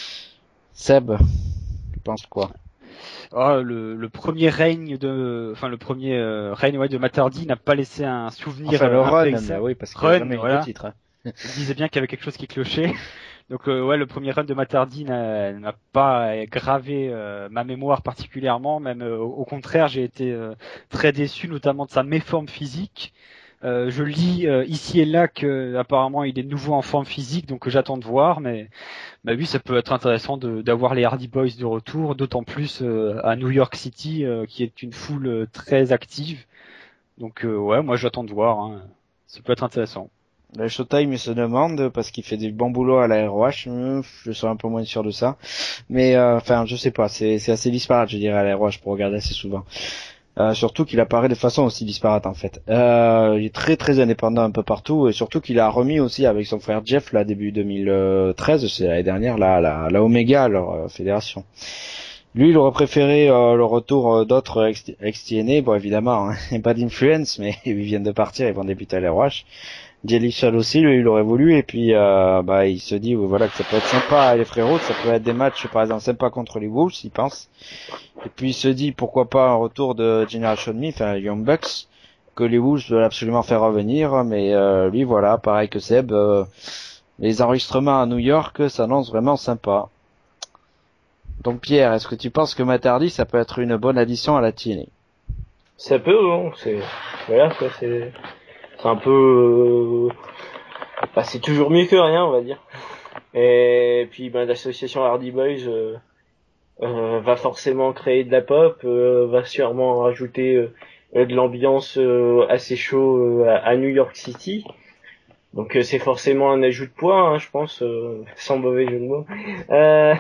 Seb, tu penses quoi? Oh, le, le premier règne de, enfin le premier euh, règne ouais, de Matt Hardy n'a pas laissé un souvenir Enfin le euh, run, impérissable. mais oui, parce qu'il a Run, jamais eu voilà. de titre. Hein. Il disait bien qu'il y avait quelque chose qui clochait. Donc euh, ouais, le premier run de Matt Hardy n'a, n'a pas gravé euh, ma mémoire particulièrement. Même euh, au contraire, j'ai été euh, très déçu, notamment de sa méforme physique. Euh, je lis euh, ici et là que apparemment il est de nouveau en forme physique, donc j'attends de voir. Mais bah oui, ça peut être intéressant de, d'avoir les Hardy Boys de retour, d'autant plus euh, à New York City, euh, qui est une foule euh, très active. Donc euh, ouais, moi j'attends de voir. Hein. Ça peut être intéressant. Le Showtime se demande parce qu'il fait du bon boulot à la R O H. euh, Je suis un peu moins sûr de ça, mais euh, enfin je sais pas. C'est c'est assez disparate, je dirais, à la R O H pour regarder assez souvent. Euh, surtout qu'il apparaît de façon aussi disparate en fait. Euh, il est très très indépendant un peu partout et surtout qu'il a remis aussi avec son frère Jeff là début deux mille treize, c'est l'année dernière, là la, la Omega, leur euh, fédération. Lui, il aurait préféré euh, le retour euh, d'autres ex-T N A, bon évidemment, hein, pas d'influence, mais ils viennent de partir, ils vont débuter à la R O H. Jelly Shell aussi, lui, il aurait voulu, et puis euh, bah il se dit voilà que ça peut être sympa les frérots, ça peut être des matchs par exemple sympa contre les Wolves, il pense. Et puis il se dit pourquoi pas un retour de Generation Me, enfin Young Bucks, que les Wolves veulent absolument faire revenir, mais euh, lui voilà, pareil que Seb, euh, les enregistrements à New York s'annoncent vraiment sympa. Donc Pierre, est-ce que tu penses que Matt Hardy ça peut être une bonne addition à la T N A? Ça peut, hein, c'est, voilà, quoi, c'est, c'est un peu, euh... bah, c'est toujours mieux que rien, on va dire. Et puis, ben, l'association Hardy Boys, euh, euh, va forcément créer de la pop, euh, va sûrement rajouter euh, de l'ambiance euh, assez chaud euh, à, à New York City. Donc euh, c'est forcément un ajout de poids, hein, je pense, euh, sans mauvais jeu de mots. Euh...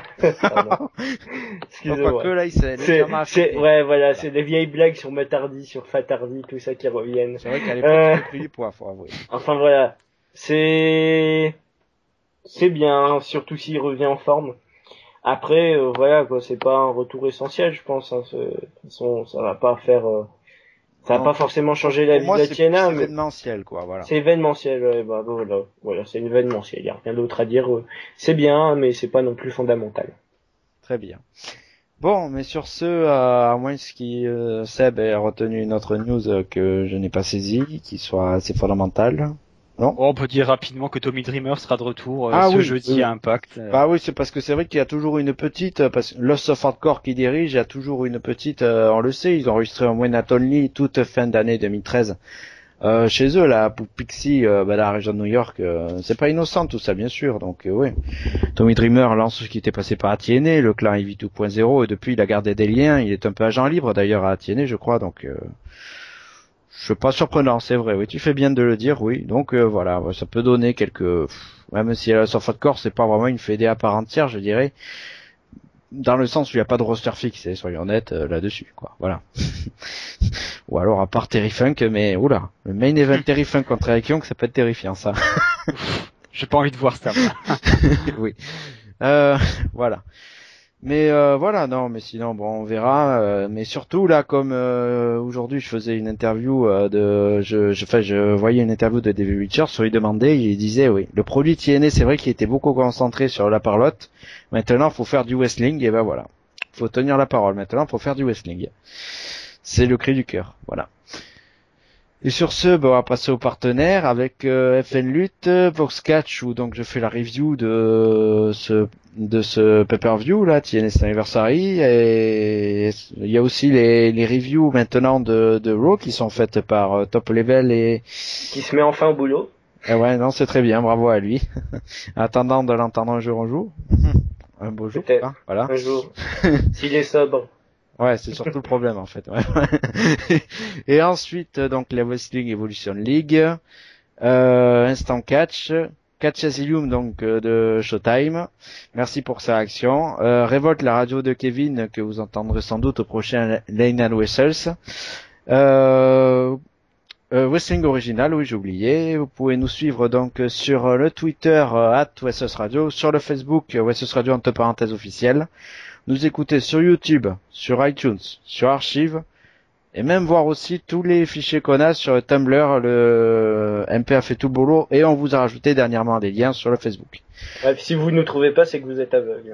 Excusez-moi. Que là, il s'est C'est, légèrement c'est, affecté. ouais, voilà, c'est des vieilles blagues sur Matt Hardy, sur Fat Hardy, tout ça qui reviennent. C'est vrai qu'à l'époque, Euh... il a pris du poids, faut avouer. Enfin voilà, c'est, c'est bien, surtout s'il revient en forme. Après, euh, voilà, quoi, c'est pas un retour essentiel, je pense. Hein, de toute façon, ça va pas faire, euh, ça va Non, pas forcément changer la pour vie moi, de la c'est T N A, plus mais événementiel, quoi, voilà. c'est événementiel. Ouais, bah voilà, voilà, c'est événementiel. Y a rien d'autre à dire. euh, C'est bien, mais c'est pas non plus fondamental. Très bien. Bon, mais sur ce, euh, à moins que euh, Seb ait retenu une autre news euh, que je n'ai pas saisie, qui soit assez fondamentale. Non. Oh, on peut dire rapidement que Tommy Dreamer sera de retour euh, ah, ce oui, jeudi oui. à Impact. Euh... Bah oui, c'est parce que c'est vrai qu'il y a toujours une petite, parce que Lost of Hardcore qui dirige, il y a toujours une petite, euh, on le sait, ils ont enregistré un When Not Only toute fin d'année deux mille treize. Euh, chez eux, là, pour Pixie, euh, bah, la région de New York, euh, c'est pas innocent tout ça, bien sûr. Donc, euh, oui. Tommy Dreamer lance ce qui était passé par A T N A, le clan Eevee deux point zéro, et depuis, il a gardé des liens. Il est un peu agent libre, d'ailleurs, à A T N A, je crois. Donc, euh, je suis pas surprenant, c'est vrai. Oui, tu fais bien de le dire, oui. Donc, euh, voilà, ça peut donner quelques... Même si la Surf Hardcore, c'est pas vraiment une fédé à part entière, je dirais. Dans le sens où il n'y a pas de roster fixe, soyons honnêtes euh, là-dessus, quoi. Voilà. Ou alors à part Terry Funk, mais oula, le main event Terry Funk contre Eric Young, ça peut être terrifiant, ça. J'ai pas envie de voir ça. Oui. Euh, voilà. Mais euh, voilà, non, mais sinon, bon, on verra. Euh, mais surtout là, comme euh, aujourd'hui, je faisais une interview euh, de, je, je, enfin, je voyais une interview de David Richards, sur lui demandait, il disait, oui, le produit T N A, c'est vrai qu'il était beaucoup concentré sur la parlotte. Maintenant, faut faire du wrestling, et ben voilà, faut tenir la parole. Maintenant, faut faire du wrestling. C'est le cri du cœur, voilà. Et sur ce, bah, on va passer aux partenaires avec euh, F N Lutte, Vox Catch, où donc je fais la review de ce de ce pay-per-view là, T N A Anniversary, et il y a aussi les, les reviews maintenant de, de Raw qui sont faites par euh, Top Level et qui se met enfin au boulot. Et ouais, non, c'est très bien, bravo à lui. Attendant de l'entendre un jour un jour, un beau jour, peut-être hein, voilà. Un jour, s'il est sobre. Ouais, c'est surtout le problème en fait. Ouais. Et ensuite, donc la Wrestling Evolution League, euh, Instant Catch, Catch Asylum donc euh, de Showtime. Merci pour sa réaction. Euh, Révolte, la radio de Kevin que vous entendrez sans doute au prochain Lane and Wessels. Euh, euh, Wrestling Original, oui j'ai oublié. Vous pouvez nous suivre donc sur le Twitter euh, at Wessels Radio, sur le Facebook euh, Wessels Radio entre parenthèses officiel. Nous écouter sur YouTube, sur iTunes, sur Archive, et même voir aussi tous les fichiers qu'on a sur le Tumblr, le M P a fait tout le boulot, et on vous a rajouté dernièrement des liens sur le Facebook. Ouais, si vous nous trouvez pas, c'est que vous êtes aveugle.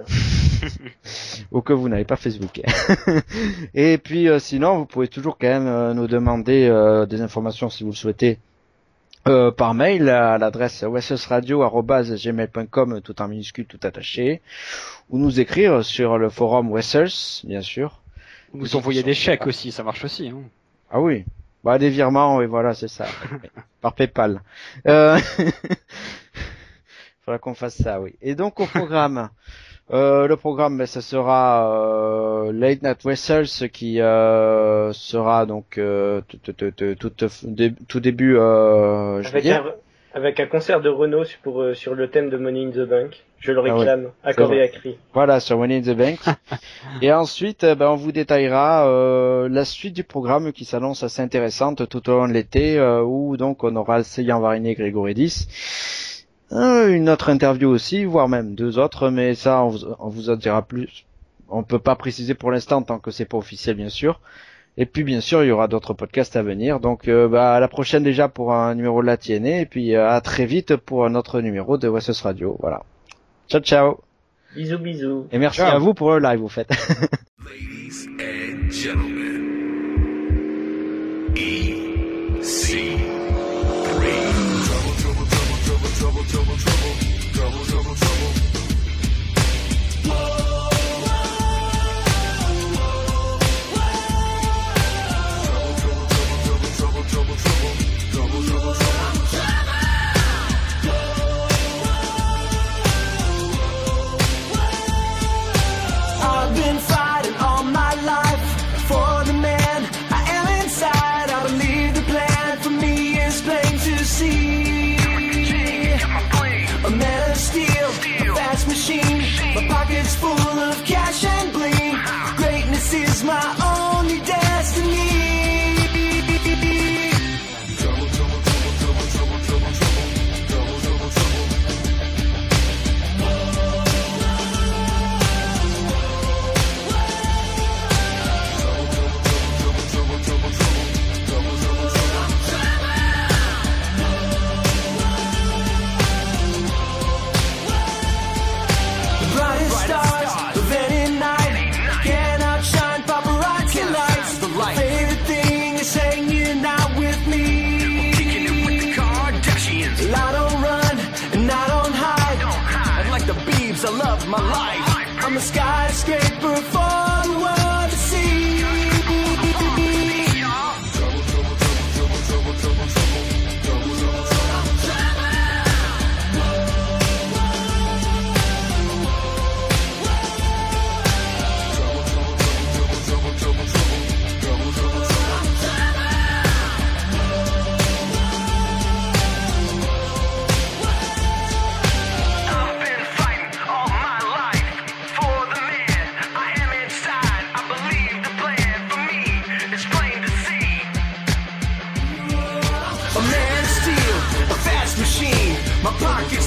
Ou que vous n'avez pas Facebook. Et puis euh, sinon, vous pouvez toujours quand même euh, nous demander euh, des informations si vous le souhaitez. Euh, par mail à l'adresse wesselsradio arobase gmail point com tout en minuscule, tout attaché, ou nous écrire sur le forum Wessels, bien sûr. Ou nous envoyer des chèques aussi, ça marche aussi. Hein. Ah oui, bah des virements, oui voilà, c'est ça. Par PayPal. Euh... Faudra qu'on fasse ça, oui. Et donc au programme. Euh, le programme, ben, ça sera euh, Late Night Wrestles qui euh, sera donc euh, tout, tout, tout, tout, tout début euh, je avec, veux dire. un, avec un concert de Renault pour, euh, sur le thème de Money in the Bank. Je le réclame, ah ouais, à corps et à cri. Voilà, sur Money in the Bank. Et ensuite, ben, on vous détaillera euh, la suite du programme qui s'annonce assez intéressante tout au long de l'été, euh, où donc on aura Seyhan Variné et Grégory dix. Euh, une autre interview aussi, voire même deux autres, mais ça on vous, on vous en dira plus. On peut pas préciser pour l'instant tant que c'est pas officiel bien sûr. Et puis bien sûr il y aura d'autres podcasts à venir. Donc euh, bah, à la prochaine déjà pour un numéro de la T N A et puis euh, à très vite pour un autre numéro de Wessels Radio. Voilà. Ciao ciao. Bisous bisous. Et merci ciao. à vous pour le live vous faites. Ladies and gentlemen, E C Trouble, trouble, trouble, trouble, trouble, trouble. Whoa, whoa, whoa, whoa. Trouble, trouble, trouble, trouble, trouble, trouble, trouble, trouble, trouble. I've been fighting all my life for the man I am inside. I believe the plan for me is plain to see. A man of steel, a fast machine. My pocket's full of cash and bling. Greatness is my only destiny. Trouble, trouble, trouble, trouble, trouble, trouble, trouble, trouble, trouble, trouble. Brightest stars I'm a skyscraper for the world to see. My pockets